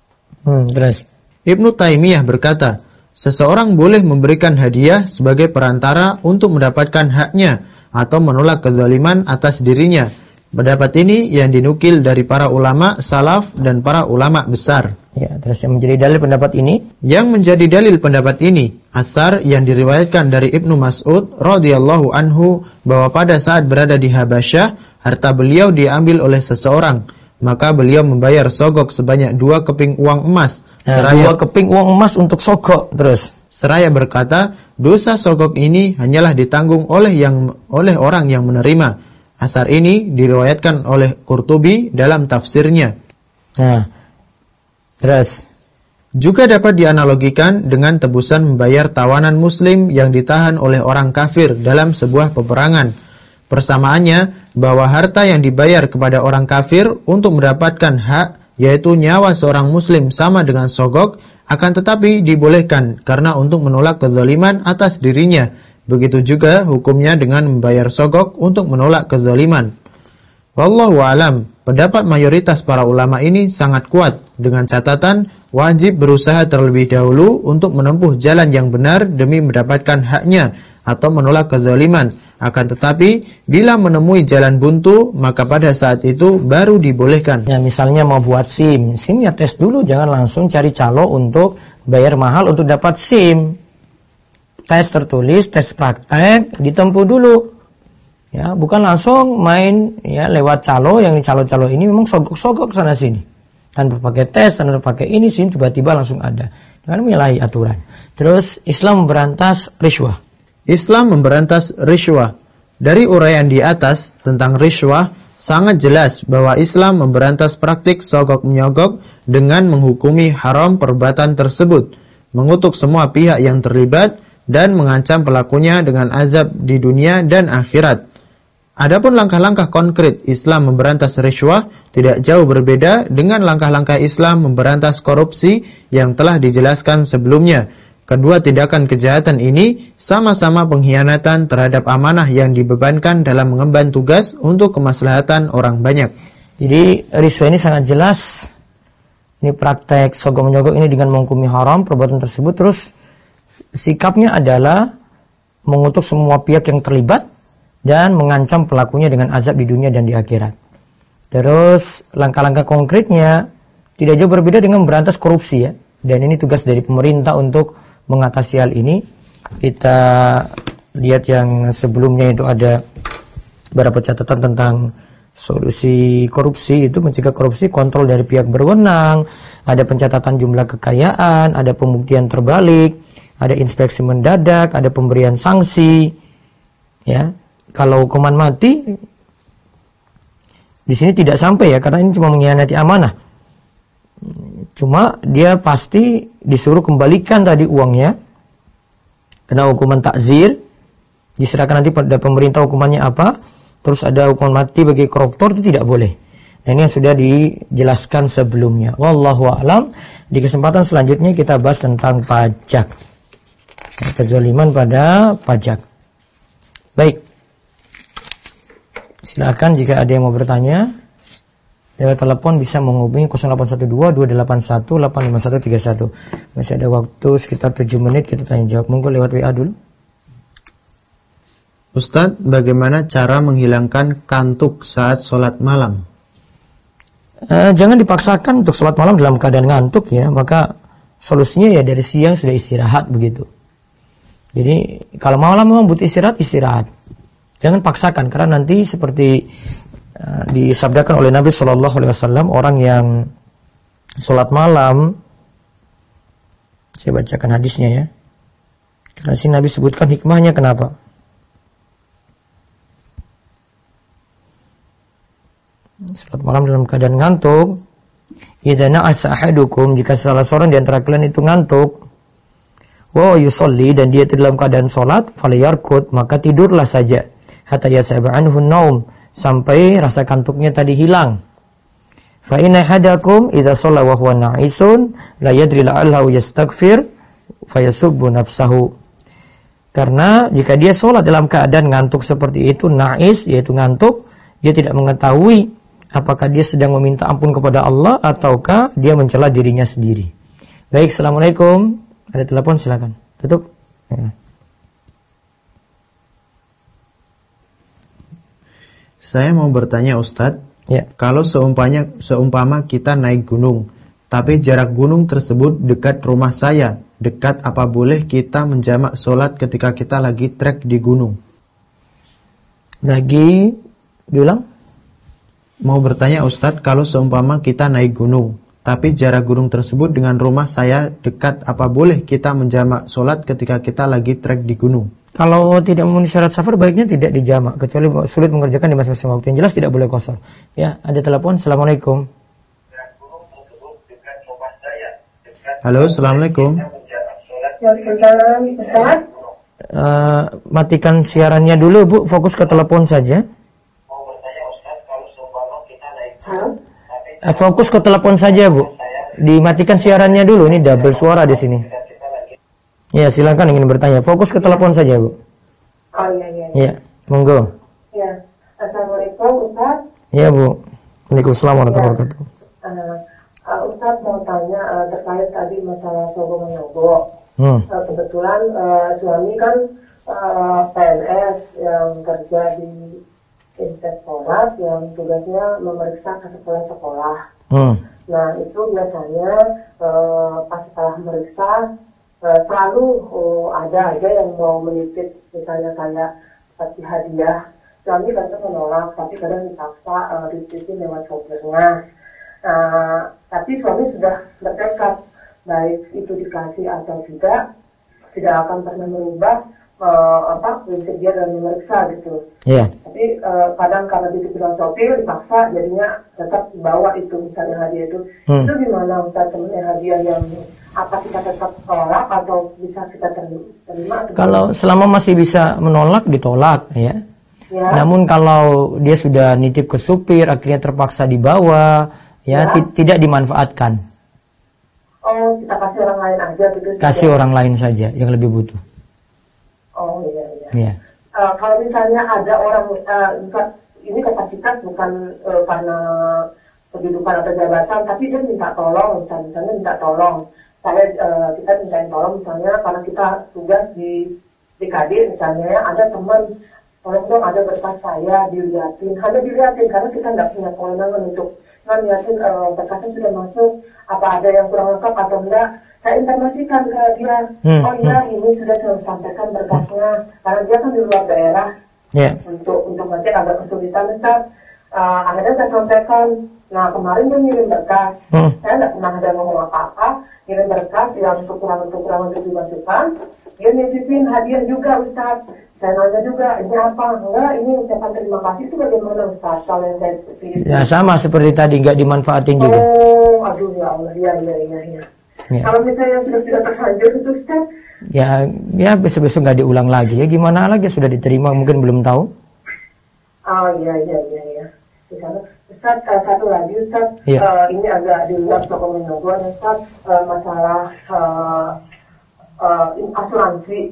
Terus Ibnu Taimiyah berkata, seseorang boleh memberikan hadiah sebagai perantara untuk mendapatkan haknya atau menolak kezaliman atas dirinya. Pendapat ini yang dinukil dari para ulama salaf dan para ulama besar. Ya, terus yang menjadi dalil pendapat ini? Yang menjadi dalil pendapat ini, asar yang diriwayatkan dari Ibnu Mas'ud radhiyallahu anhu bahwa pada saat berada di Habasyah, harta beliau diambil oleh seseorang, maka beliau membayar sogok sebanyak 2 keping uang emas. Seraya 2 keping uang emas untuk sogok. Terus seraya berkata, dosa sogok ini hanyalah ditanggung oleh orang yang menerima. Asar ini diriwayatkan oleh Qurtubi dalam tafsirnya. Nah, terus juga dapat dianalogikan dengan tebusan membayar tawanan muslim yang ditahan oleh orang kafir dalam sebuah peperangan. Persamaannya bahwa harta yang dibayar kepada orang kafir untuk mendapatkan hak, yaitu nyawa seorang muslim, sama dengan sogok, akan tetapi dibolehkan karena untuk menolak kezaliman atas dirinya. Begitu juga hukumnya dengan membayar sogok untuk menolak kezaliman. Wallahu a'lam, pendapat mayoritas para ulama ini sangat kuat, dengan catatan wajib berusaha terlebih dahulu untuk menempuh jalan yang benar demi mendapatkan haknya atau menolak kezaliman. Akan tetapi bila menemui jalan buntu, maka pada saat itu baru dibolehkan. Ya, misalnya mau buat SIM ya tes dulu, jangan langsung cari calo untuk bayar mahal untuk dapat SIM. Tes tertulis, tes praktek, ditempuh dulu. Ya, bukan langsung main ya lewat calo, yang calo-calo ini memang sogok-sogok sana sini. Tanpa pakai tes, tanpa pakai ini SIM, tiba-tiba langsung ada. Dengan menyalahi aturan. Terus Islam memberantas rishwah. Islam memberantas rishwah. Dari uraian di atas tentang rishwah, sangat jelas bahwa Islam memberantas praktik sogok-menyogok dengan menghukumi haram perbuatan tersebut, mengutuk semua pihak yang terlibat, dan mengancam pelakunya dengan azab di dunia dan akhirat. Adapun langkah-langkah konkret Islam memberantas rishwah tidak jauh berbeda dengan langkah-langkah Islam memberantas korupsi yang telah dijelaskan sebelumnya. Kedua tindakan kejahatan ini sama-sama pengkhianatan terhadap amanah yang dibebankan dalam mengemban tugas untuk kemaslahatan orang banyak. Jadi rishwah ini sangat jelas. Ini praktek sogok-menyogok ini dengan menghukumi haram perbuatan tersebut. Terus sikapnya adalah mengutuk semua pihak yang terlibat dan mengancam pelakunya dengan azab di dunia dan di akhirat. Terus langkah-langkah konkretnya tidak jauh berbeda dengan memberantas korupsi ya. Dan ini tugas dari pemerintah untuk mengatasi hal ini. Kita lihat yang sebelumnya itu ada beberapa catatan tentang solusi korupsi, itu mencegah korupsi, kontrol dari pihak berwenang, ada pencatatan jumlah kekayaan, ada pembuktian terbalik, ada inspeksi mendadak, ada pemberian sanksi. Ya, kalau hukuman mati di sini tidak sampai ya, karena ini cuma mengkhianati amanah. Cuma dia pasti disuruh kembalikan tadi uangnya, kena hukuman takzir, diserahkan nanti pada pemerintah hukumannya apa. Terus ada hukuman mati bagi koruptor, itu tidak boleh. Nah, ini yang sudah dijelaskan sebelumnya. Wallahu a'lam. Di kesempatan selanjutnya kita bahas tentang pajak. kezaliman pada pajak. Baik. Silakan jika ada yang mau bertanya. Lewat telepon bisa menghubungi 0812-281-85131. Masih ada waktu sekitar 7 menit kita tanya jawab. Monggo lewat WA dulu. Ustadz, bagaimana cara menghilangkan kantuk saat sholat malam? Jangan dipaksakan untuk sholat malam dalam keadaan ngantuk ya. Maka solusinya ya dari siang sudah istirahat begitu. Jadi kalau malam memang butuh istirahat. Jangan paksakan karena nanti seperti disabdakan oleh Nabi SAW, orang yang sholat malam, saya bacakan hadisnya ya, karena sini Nabi sebutkan hikmahnya kenapa. Sholat malam dalam keadaan ngantuk, idza na'asa ahadukum, jika salah seorang di antara kalian itu ngantuk, wa yusolli, dan dia dalam keadaan sholat, falyarkud, maka tidurlah saja, hatta yasaba anhu naum, sampai rasa kantuknya tadi hilang. Fa inna hadakum idza shalla wa huwa na'isun la yadri la'allahu yastaghfir fayasubbu nafsahu. Karena jika dia sholat dalam keadaan ngantuk seperti itu, na'is yaitu ngantuk, dia tidak mengetahui apakah dia sedang meminta ampun kepada Allah ataukah dia mencela dirinya sendiri. Baik, assalamualaikum. Ada telepon, silakan. Tutup. Ya. Saya mau bertanya Ustadz, kalau seumpama kita naik gunung, tapi jarak gunung tersebut dekat rumah saya, dekat apa boleh kita menjamak sholat ketika kita lagi trek di gunung? Lagi diulang? Mau bertanya Ustadz, kalau seumpama kita naik gunung, tapi jarak gunung tersebut dengan rumah saya dekat, apa boleh kita menjamak sholat ketika kita lagi trek di gunung? Kalau tidak memenuhi syarat safar, baiknya tidak dijamak, kecuali sulit mengerjakan di masing-masing waktu. Yang jelas tidak boleh qasar. Ya, ada telepon. Assalamualaikum. Halo, assalamualaikum. Matikan siarannya dulu, Bu. Fokus ke telepon saja. Fokus ke telepon saja, Bu. Dimatikan siarannya dulu. Ini double suara di sini. Ya, silakan ingin bertanya. Fokus ke telepon saja, Bu. Oh iya. Ya, monggo. Ya, assalamualaikum Ustaz. Ya, Bu. Waalaikumsalam warahmatullahi wabarakatuh. Ustaz mau tanya terkait tadi masalah sogok menyogok. Kebetulan suami kan PNS yang kerja di inspektorat yang tugasnya memeriksa ke sekolah-sekolah. Nah, itu biasanya pas setelah meriksa selalu ada aja yang mau menitip, misalnya kayak kasih hadiah. Suami kadang menolak, tapi kadang dipaksa dititipin lewat sopirnya. Tapi suami sudah bertekad, baik itu dikasih atau tidak akan pernah merubah prinsip dia dalam memeriksa gitu. Yeah. Tapi kadang karena dititipin sopir dipaksa, jadinya tetap dibawa itu misalnya hadiah itu. Itu gimana Ustaz, temennya hadiah yang apa kita tetap tolak atau bisa kita terima? Kalau selama masih bisa menolak, ditolak ya. Namun kalau dia sudah nitip ke supir, akhirnya terpaksa dibawa, tidak dimanfaatkan. Oh, kita kasih orang lain aja gitu. Kasih orang lain saja yang lebih butuh. Oh iya. Kalau misalnya ada orang ini kapasitas bukan karena kedudukan atau jabatan, tapi dia minta tolong, misalnya minta tolong. Kita mintain tolong misalnya karena kita tugas di DKD misalnya, ada teman, tolong dong ada berkas saya dilihatin, hanya dilihatin karena kita nggak punya kewenangan untuk ngeliatin berkasnya sudah masuk, apa ada yang kurang lengkap atau enggak. Saya informasikan ke dia, oh iya ini sudah saya sampaikan berkasnya, karena dia kan di luar daerah, untuk nanti agak kesulitan Ustaz. Akhirnya saya sampaikan. Nah kemarin dia ngirim berkas, saya nggak pernah ada ngomong apa-apa, ngirim berkas yang kekurangan untuk dimasukkan, dia nitipin hadiah juga Ustaz. Saya nanya juga, ini apa? Enggak, ini ucapan terima kasih itu bagaimana Ustaz? Kalau yang saya seperti itu. Ya sama seperti tadi, nggak dimanfaatin juga. Oh, aduh ya Allah, iya. Kalau misalnya sudah tidak terlanjur itu Ustaz? Ya besok-besok nggak diulang lagi. Ya gimana lagi, sudah diterima mungkin belum tahu. Oh iya. Di sana Ustaz, satu lagi Ustaz, ini agak di luar soal menungguan Ustaz, masalah asuransi.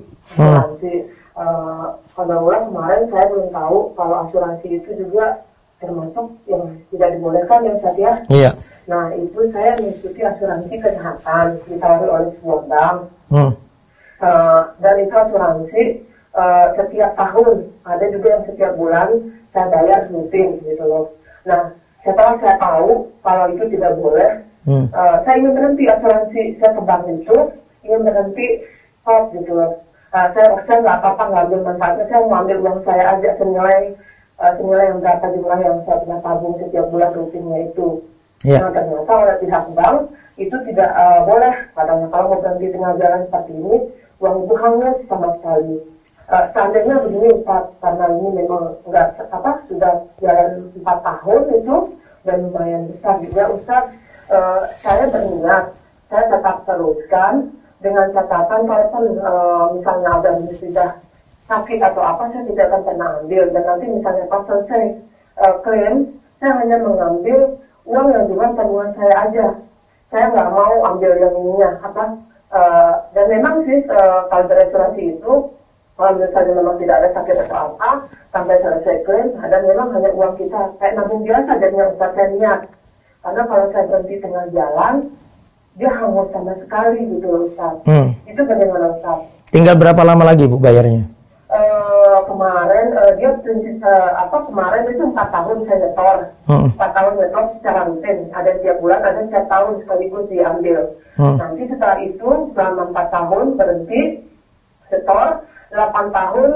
Kalau kemarin saya belum tahu kalau asuransi itu juga termasuk yang tidak dibolehkan ya Ustaz ya. Iya. Nah itu saya mengikuti asuransi kesehatan ditawari oleh sebuah bank. Dan itu asuransi setiap tahun, ada juga yang setiap bulan saya bayar rutin gitu loh. Nah setelah saya tahu kalau itu tidak boleh, saya ingin berhenti asuransi saya ke bank itu, ingin berhenti stop gitu loh. Saya nggak apa-apa ngambil manfaatnya, saya mau ambil uang saya aja senilai yang berapa jumlah yang saya pernah tabung setiap bulan rutinnya itu. Nah ternyata oleh pihak bank itu tidak boleh, katanya kalau mau berhenti tengah jalan seperti ini, uang itu hangus sama sekali. Seandainya begini Ustaz, karena ini memang sudah jalan 4 tahun itu dan lumayan besar juga Ustaz, saya berniat saya tetap teruskan dengan catatan kalaupun misalnya ada sudah sakit atau apa, saya tidak akan pernah ambil, dan nanti misalnya pas selesai klaim, saya hanya mengambil uang yang jumlah tabungan saya aja. Saya nggak mau ambil yang ininya dan memang sih kalau berasuransi itu kalau misalnya memang tidak ada sakit atau apa sampai selesai klaim, dan memang hanya uang kita kayak nabung biasa jadinya Ustaz saya niat. Karena kalau saya berhenti tengah jalan, dia hangus sama sekali gitu Ustaz. Itu bagaimana Ustaz? Tinggal berapa lama lagi Bu bayarnya? Kemarin dia prinsip kemarin itu 4 tahun saya nyetor. 4 tahun nyetor secara rutin, ada tiap bulan, ada setiap tahun sekaligus diambil. Nanti setelah itu selama 4 tahun berhenti setor, 8 tahun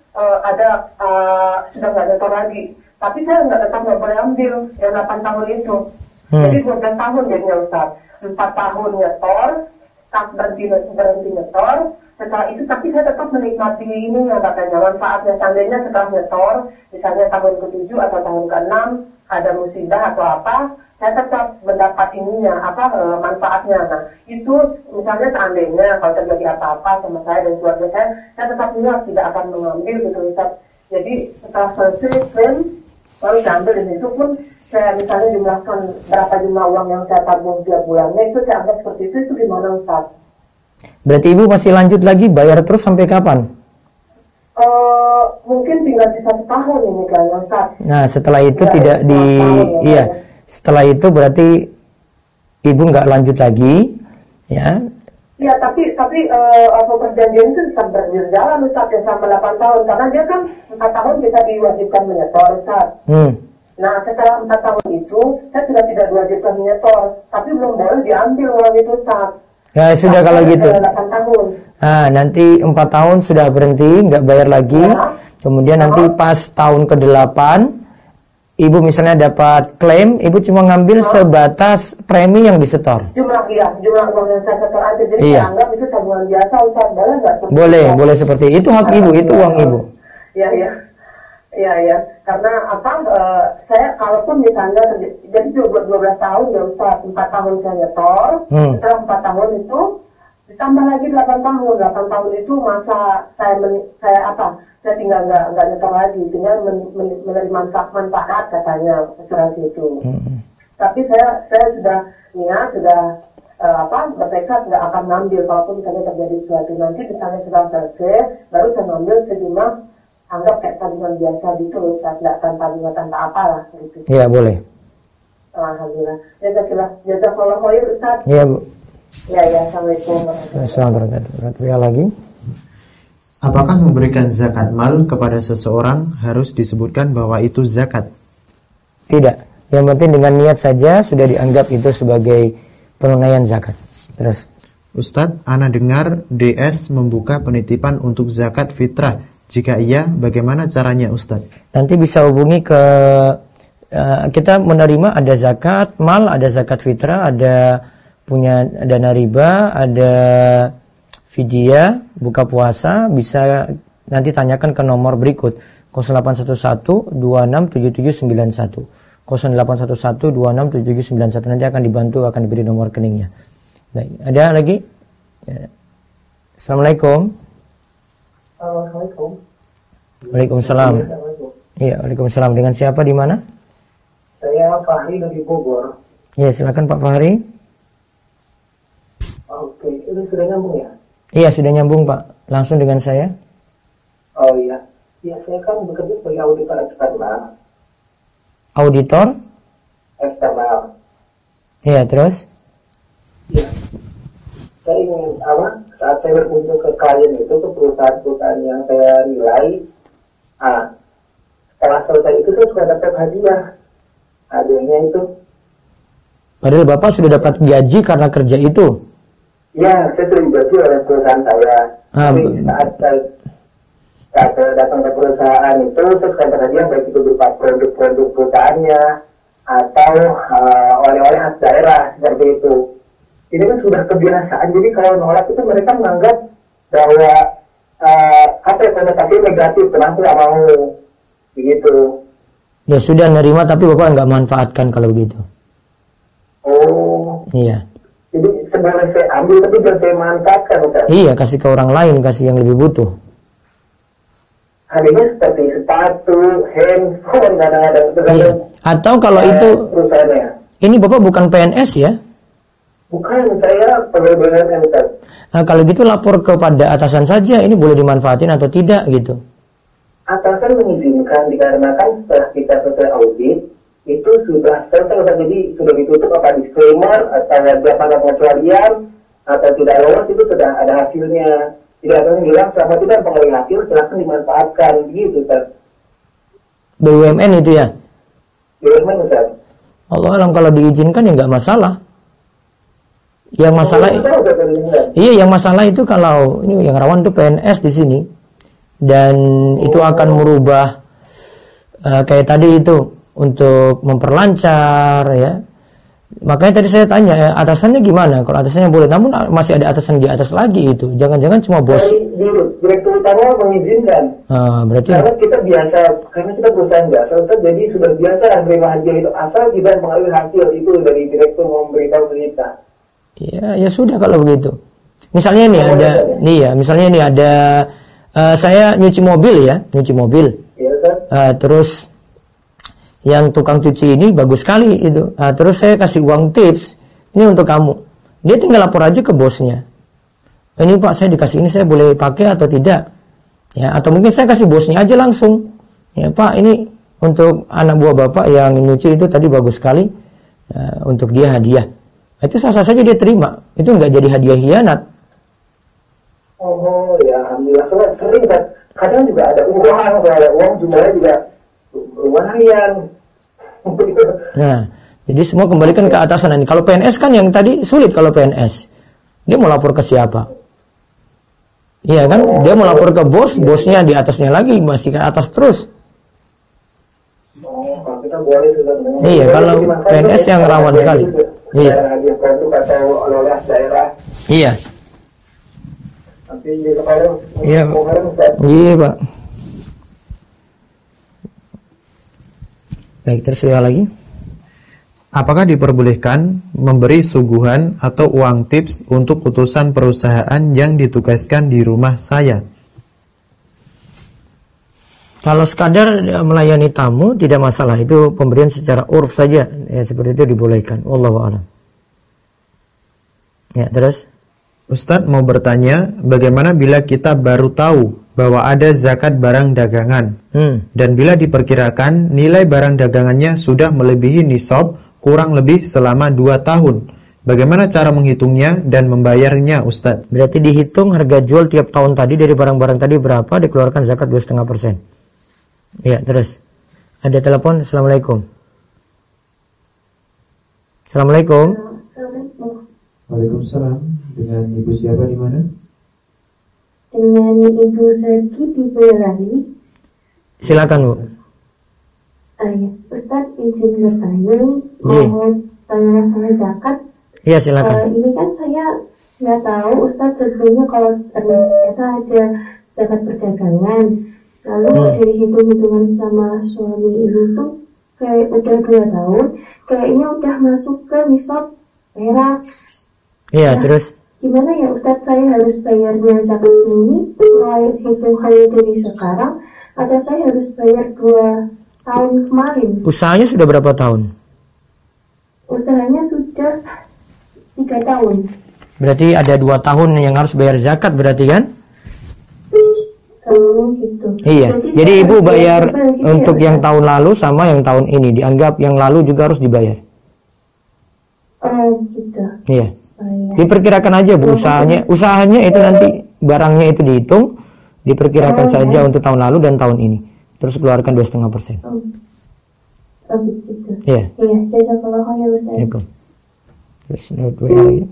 sudah nggak nyetor lagi. Tapi saya tetap nggak boleh ambil yang 8 tahun itu. Jadi 12 tahun jadinya Ustaz. 4 tahun nyetor, berhenti nyetor. Setelah itu tapi saya tetap menikmati ini yang katanya manfaatnya. Seandainya setelah nyetor, misalnya tahun ke-7 atau tahun ke-6 ada musibah atau apa, saya tetap mendapat manfaatnya. Nah itu misalnya seandainya kalau terjadi apa-apa sama saya dan keluarga saya tetap niat tidak akan mengambil gitu Ustaz. Jadi setelah selesai klaim lalu saya ambil, dan itu pun saya misalnya jumlahkan berapa jumlah uang yang saya tabung tiap bulannya, itu saya anggap seperti itu gimana Ustaz? Berarti Ibu masih lanjut lagi bayar terus sampai kapan? Mungkin tinggal di 1 tahun ini kan Ustaz. Nah setelah itu setelah itu berarti Ibu nggak lanjut lagi, ya? Iya, tapi perjanjian itu tetap berjalan Ustaz ya sampai 8 tahun, karena dia kan 4 tahun kita diwajibkan menyetor Ustaz. Nah setelah 4 tahun itu saya sudah tidak diwajibkan menyetor, tapi belum boleh diambil uang itu Ustaz. Ya sudah kalau gitu. 8 tahun. Nah nanti 4 tahun sudah berhenti nggak bayar lagi, kemudian nanti pas tahun ke-8 Ibu misalnya dapat klaim, Ibu cuma ngambil sebatas premi yang disetor. Jumlah uang yang saya setor aja, jadi saya anggap itu tabungan biasa Ustaz, boleh nggak? Boleh seperti itu, hak Ibu, itu uang Ibu. Iya, karena saya kalaupun misalnya jadi 12 tahun ya Ustaz, 4 tahun saya nyetor, setelah 4 tahun itu ditambah lagi 8 tahun itu masa saya tinggal nggak nyetor lagi, tinggal menerima manfaat katanya asuransi itu. Tapi saya sudah niat, bertekad nggak akan ngambil kalaupun misalnya terjadi sesuatu. Nanti misalnya setelah selesai baru saya ngambil sejumlah, anggap kayak tabungan biasa gitu loh, tidak tabungan tanpa apalah gitu. Iya boleh. Alhamdulillah. Jazakallah khair Ustaz. Iya Bu. Ya, assalamualaikum. Assalamualaikum. Ya lagi. Apakah memberikan zakat mal kepada seseorang harus disebutkan bahwa itu zakat? Tidak. Yang penting dengan niat saja sudah dianggap itu sebagai penunaian zakat. Terus, Ustadz, ana dengar DS membuka penitipan untuk zakat fitrah. Jika iya, bagaimana caranya Ustadz? Nanti bisa hubungi ke kita menerima ada zakat mal, ada zakat fitrah, ada punya dana riba, ada fidyah, buka puasa, bisa nanti tanyakan ke nomor berikut 0811 267791 0811 267791, nanti akan dibantu, akan diberi nomor rekeningnya. Baik, ada lagi? Ya. Assalamualaikum. Waalaikumsalam. Iya, waalaikumsalam. Dengan siapa di mana? Saya Fahri dari Bogor. Ya, silakan Pak Fahri. Oke, itu sudah nyambung ya? Iya, sudah nyambung Pak. langsung dengan saya. Oh iya. Ya, saya kan bekerja sebagai auditor eksternal. Auditor? Eksternal. Iya, terus? Ya. Saya ingin saat saya berkunjung ke klien itu, ke perusahaan-perusahaan yang saya nilai, setelah selesai itu saya sudah dapat hadiah. Hadiahnya itu. Padahal Bapak sudah dapat gaji karena kerja itu? Ya, saya sudah digaji oleh perusahaan saya. Tapi saat saya datang ke perusahaan itu, saya sudah dapat hadiah baik itu berupa produk-produk perusahaannya atau oleh-oleh khas daerah seperti itu. Ini kan sudah kebiasaan, jadi kalau nolak itu mereka menganggap bahwa konotasi negatif, kenapa nggak mau begitu. Ya sudah nerima tapi Bapak nggak manfaatkan kalau begitu. Oh. Iya. Jadi sebenarnya saya ambil tapi jangan saya manfaatkan, Ustaz. Iya, kasih ke orang lain, kasih yang lebih butuh. Hadiahnya seperti sepatu, handphone, kadang-kadang. Iya. Atau kalau itu, perusahaannya. Ini Bapak bukan PNS ya? Bukan, saya pegawai BUMN, Ustaz. Nah, kalau gitu lapor kepada atasan saja, ini boleh dimanfaatin atau tidak gitu. Atasan mengizinkan dikarenakan setelah kita selesai audit itu sudah selesai, jadi sudah ditutup apa disclaimer atau ada pengecualian atau tidak lolos, itu sudah ada hasilnya. Tidak ada yang bilang selama tidak pengaruh hasil silahkan dimanfaatkan gitu, Ustaz. BUMN itu ya? BUMN, Ustaz. Allah alam, kalau diizinkan ya nggak masalah. Yang masalah, yang masalah itu kalau ini yang rawan itu PNS di sini, dan itu akan merubah kayak tadi itu untuk memperlancar ya. Makanya tadi saya tanya atasannya gimana? Kalau atasannya boleh, namun masih ada atasan di atas lagi itu. Jangan-jangan cuma bos. Direktur utama mengizinkan. Berarti karena kita biasa, karena kita perusahaan biasa, jadi sudah biasa menerima hadiah itu asal tidak mengalami hasil itu dari direktur memberitahu kita. Ya sudah kalau begitu. Misalnya nih misalnya nih ada saya nyuci mobil ya, Iya, terus yang tukang cuci ini bagus sekali itu. Terus saya kasih uang tips, ini untuk kamu. Dia tinggal lapor aja ke bosnya. Ini Pak, saya dikasih ini, saya boleh pakai atau tidak? Ya, atau mungkin saya kasih bosnya aja langsung. Ya Pak, ini untuk anak buah Bapak yang nyuci itu tadi bagus sekali, untuk dia hadiah. Itu sah-sah saja dia terima. Itu nggak jadi hadiah hianat. Oh ya, alhamdulillah. Soalnya sering kan, kadang juga ada uang jumlahnya juga lumayan. Nah, jadi semua kembalikan ke atasan ini. Kalau PNS kan yang tadi sulit kalau PNS. Dia mau lapor ke siapa? Iya kan? Dia mau lapor ke bos, bosnya di atasnya lagi, masih ke atas terus. Iya, kalau PNS yang rawan sekali. Iya. Iya. Iya, Pak. Baik, terus lagi. Apakah diperbolehkan memberi suguhan atau uang tips untuk utusan perusahaan yang ditugaskan di rumah saya? Kalau sekadar melayani tamu tidak masalah, itu pemberian secara urf saja, ya seperti itu dibolehkan. Wallahu a'lam. Ya, terus Ustadz mau bertanya, bagaimana bila kita baru tahu bahwa ada zakat barang dagangan dan bila diperkirakan nilai barang dagangannya sudah melebihi nisab kurang lebih selama 2 tahun, bagaimana cara menghitungnya dan membayarnya, Ustadz? Berarti dihitung harga jual tiap tahun tadi dari barang-barang tadi berapa, dikeluarkan zakat 2,5%. Ya, terus ada telepon. Assalamualaikum. Assalamualaikum. Waalaikumsalam. Dengan ibu siapa di mana? Dengan Ibu Sergi di Boyolali. Silakan, Bu. Ya, Ustaz izin bertanya, mau tanya masalah zakat. Iya, silakan. Ini kan saya nggak tahu Ustaz sebelumnya kalau ternyata ada zakat perdagangan. Lalu dari hitung-hitungan sama suami ini tuh kayak udah 2 tahun, kayaknya udah masuk ke nisab perak. Iya, terus gimana ya Ustaz, saya harus bayarnya zakat ini mulai hitungannya dari sekarang atau saya harus bayar 2 tahun kemarin? Usahanya sudah berapa tahun? Usahanya sudah 3 tahun. Berarti ada 2 tahun yang harus bayar zakat berarti kan? gitu. Iya. Jadi ibu bayar untuk yang tahun lalu sama yang tahun ini. Dianggap yang lalu juga harus dibayar. Oh gitu. Iya. Diperkirakan aja bu usahanya itu nanti barangnya itu dihitung, diperkirakan saja untuk tahun lalu dan tahun ini. Terus keluarkan 2,5%. Oh gitu. Iya. Iya, jazakallahu khairan Ustaz. Iya. Terus lagi.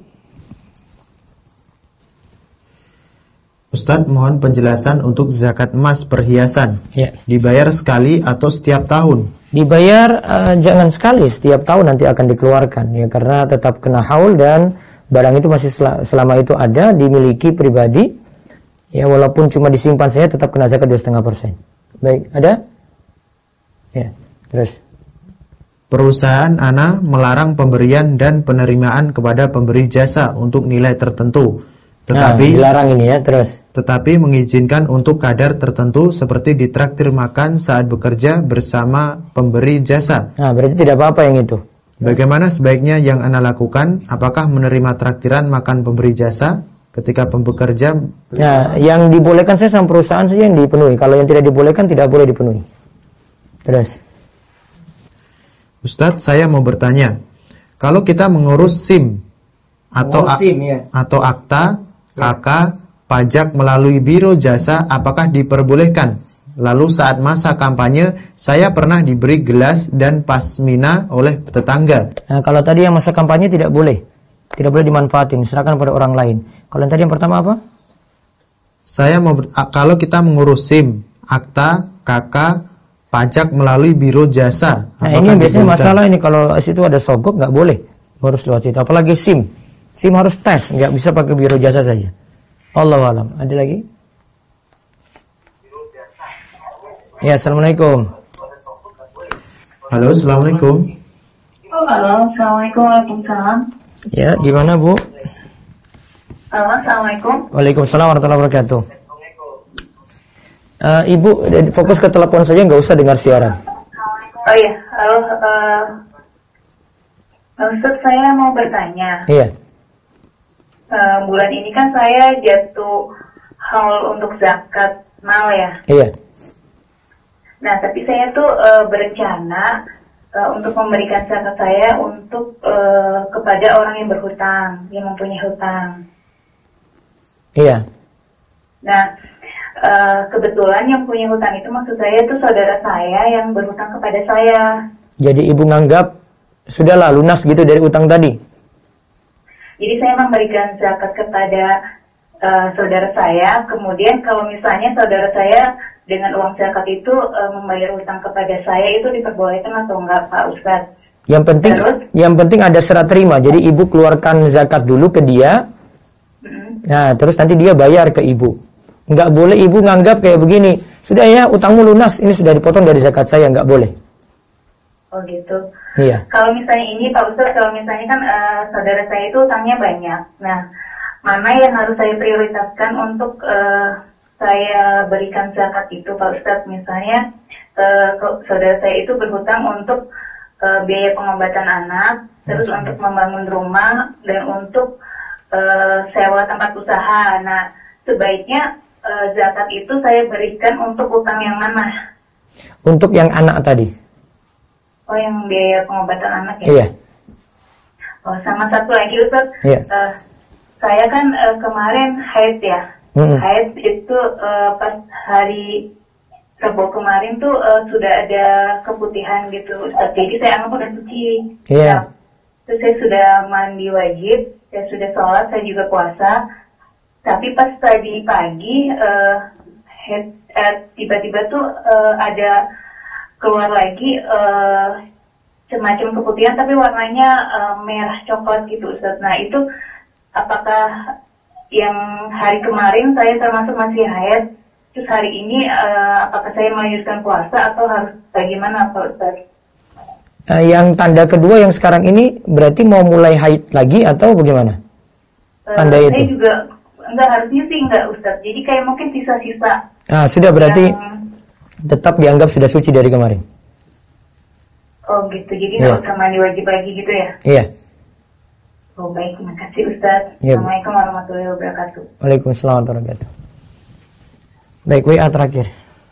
Ustadz, mohon penjelasan untuk zakat emas perhiasan. Ya. Dibayar sekali atau setiap tahun? Dibayar jangan sekali, setiap tahun nanti akan dikeluarkan ya, karena tetap kena haul dan barang itu masih selama itu ada dimiliki pribadi ya, walaupun cuma disimpan saja tetap kena zakat 2,5%. Baik, ada? Ya, terus. Perusahaan Ana melarang pemberian dan penerimaan kepada pemberi jasa untuk nilai tertentu. Tetapi dilarang ini ya, terus. Tetapi mengizinkan untuk kadar tertentu seperti ditraktir makan saat bekerja bersama pemberi jasa. Nah, berarti tidak apa-apa yang itu. Bagaimana sebaiknya yang Ana lakukan? Apakah menerima traktiran makan pemberi jasa ketika bekerja? Nah, yang dibolehkan saya sama perusahaan saja yang dipenuhi. Kalau yang tidak dibolehkan tidak boleh dipenuhi. Terus. Ustadz, saya mau bertanya, kalau kita mengurus SIM atau akta, KK, pajak melalui biro jasa, apakah diperbolehkan? Lalu saat masa kampanye, saya pernah diberi gelas dan pasmina oleh tetangga. Nah, kalau tadi yang masa kampanye tidak boleh dimanfaatin, serahkan pada orang lain. Kalau yang tadi yang pertama apa? Kalau kita mengurus SIM, akta, KK, pajak melalui biro jasa. Nah, ini biasanya masalah ini kalau situ ada sogok nggak boleh, harus lewat situ. Apalagi SIM harus tes, nggak bisa pakai biro jasa saja. Allahu alam. Ada lagi? Ya, assalamualaikum. Halo, assalamualaikum. Halo, assalamualaikum, waalaikumsalam. Ya, gimana bu? Halo, assalamualaikum. Waalaikumsalam warahmatullahi wabarakatuh. Ibu fokus ke telepon saja, nggak usah dengar siaran. Oh iya, halo, Ustaz, saya mau bertanya. Iya. Bulan ini kan saya jatuh haul untuk zakat mal ya. Iya. Nah, tapi saya tuh berencana untuk memberikan zakat saya untuk kepada orang yang berhutang, yang mempunyai hutang. Iya. Nah, kebetulan yang punya hutang itu maksud saya itu saudara saya yang berhutang kepada saya. Jadi ibu nganggap sudahlah lunas gitu dari utang tadi. Jadi saya memberikan zakat kepada saudara saya. Kemudian kalau misalnya saudara saya dengan uang zakat itu membayar hutang kepada saya, itu diperbolehkan atau enggak, Pak Ustadz? Yang penting ada serah terima. Jadi ibu keluarkan zakat dulu ke dia. Nah, terus nanti dia bayar ke ibu. Enggak boleh ibu nganggap kayak begini, sudah ya utangmu lunas, ini sudah dipotong dari zakat saya, enggak boleh. Oh gitu. Iya. Kalau misalnya ini Pak Ustadz, kalau misalnya kan saudara saya itu utangnya banyak. Nah, mana yang harus saya prioritaskan untuk saya berikan zakat itu, Pak Ustadz? Misalnya saudara saya itu berhutang untuk biaya pengobatan anak, terus untuk membangun rumah dan untuk sewa tempat usaha. Nah, sebaiknya zakat itu saya berikan untuk utang yang mana? Untuk yang anak tadi. Oh, yang biaya pengobatan anak ya? Iya. Oh, sama satu lagi Ustaz. Iya. Saya kan kemarin haid ya. Haid itu pas hari Rabu kemarin tuh sudah ada keputihan gitu Ustaz. Jadi saya anggap udah suci. Iya. Nah, terus saya sudah mandi wajib, saya sudah sholat, saya juga puasa. Tapi pas tadi pagi tiba-tiba tuh ada keluar lagi semacam keputihan tapi warnanya merah coklat gitu Ustaz. Nah, itu apakah yang hari kemarin saya termasuk masih haid, terus hari ini apakah saya melanjutkan puasa atau harus bagaimana Pak Ustaz? Yang tanda kedua yang sekarang ini berarti mau mulai haid lagi atau bagaimana? Tanda itu? Saya juga enggak, harusnya sih enggak Ustaz. Jadi kayak mungkin sisa-sisa. Sudah berarti tetap dianggap sudah suci dari kemarin. Oh gitu, jadi nggak usah mandi wajib lagi gitu ya? Iya. Oh baik, terima kasih Ustaz. Ya. Assalamualaikum warahmatullahi wabarakatuh. Waalaikumsalam warahmatullahi wabarakatuh. Baik, WA terakhir.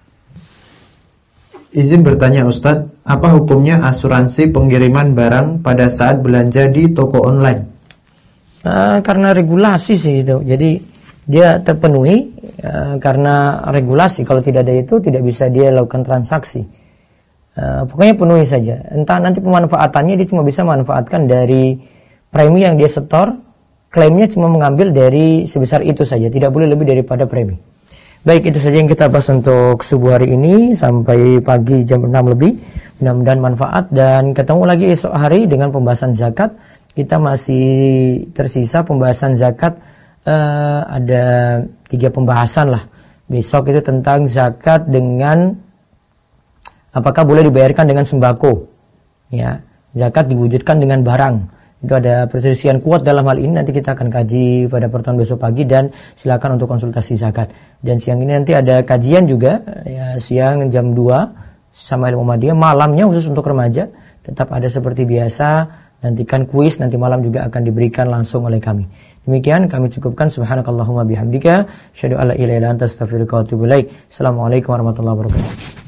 Izin bertanya Ustadz, apa hukumnya asuransi pengiriman barang pada saat belanja di toko online? Karena regulasi sih itu. Jadi dia terpenuhi karena regulasi. Kalau tidak ada itu tidak bisa dia lakukan transaksi. Pokoknya penuhi saja. Entah nanti pemanfaatannya dia cuma bisa manfaatkan dari premi yang dia setor. Klaimnya cuma mengambil dari sebesar itu saja, tidak boleh lebih daripada premi. Baik, itu saja yang kita bahas untuk subuh hari ini. Sampai pagi jam 6 lebih. Mudah-mudahan manfaat. Dan ketemu lagi esok hari dengan pembahasan zakat. Kita masih tersisa pembahasan zakat. Ada 3 pembahasan lah. Besok itu tentang zakat dengan apakah boleh dibayarkan dengan sembako. Ya, zakat diwujudkan dengan barang. Itu ada perselisihan kuat dalam hal ini. Nanti kita akan kaji pada pertemuan besok pagi. Dan silakan untuk konsultasi zakat. Dan siang ini nanti ada kajian juga ya, siang jam 2 sama ilmu Muhammadiyah. Malamnya khusus untuk remaja tetap ada seperti biasa. Nantikan kuis, nanti malam juga akan diberikan langsung oleh kami. Demikian kami cukupkan. Subhanakallahumma bihamdika asyhadu alla ilaha illa anta astaghfiruka wa atubu ilaik. Assalamualaikum warahmatullahi wabarakatuh.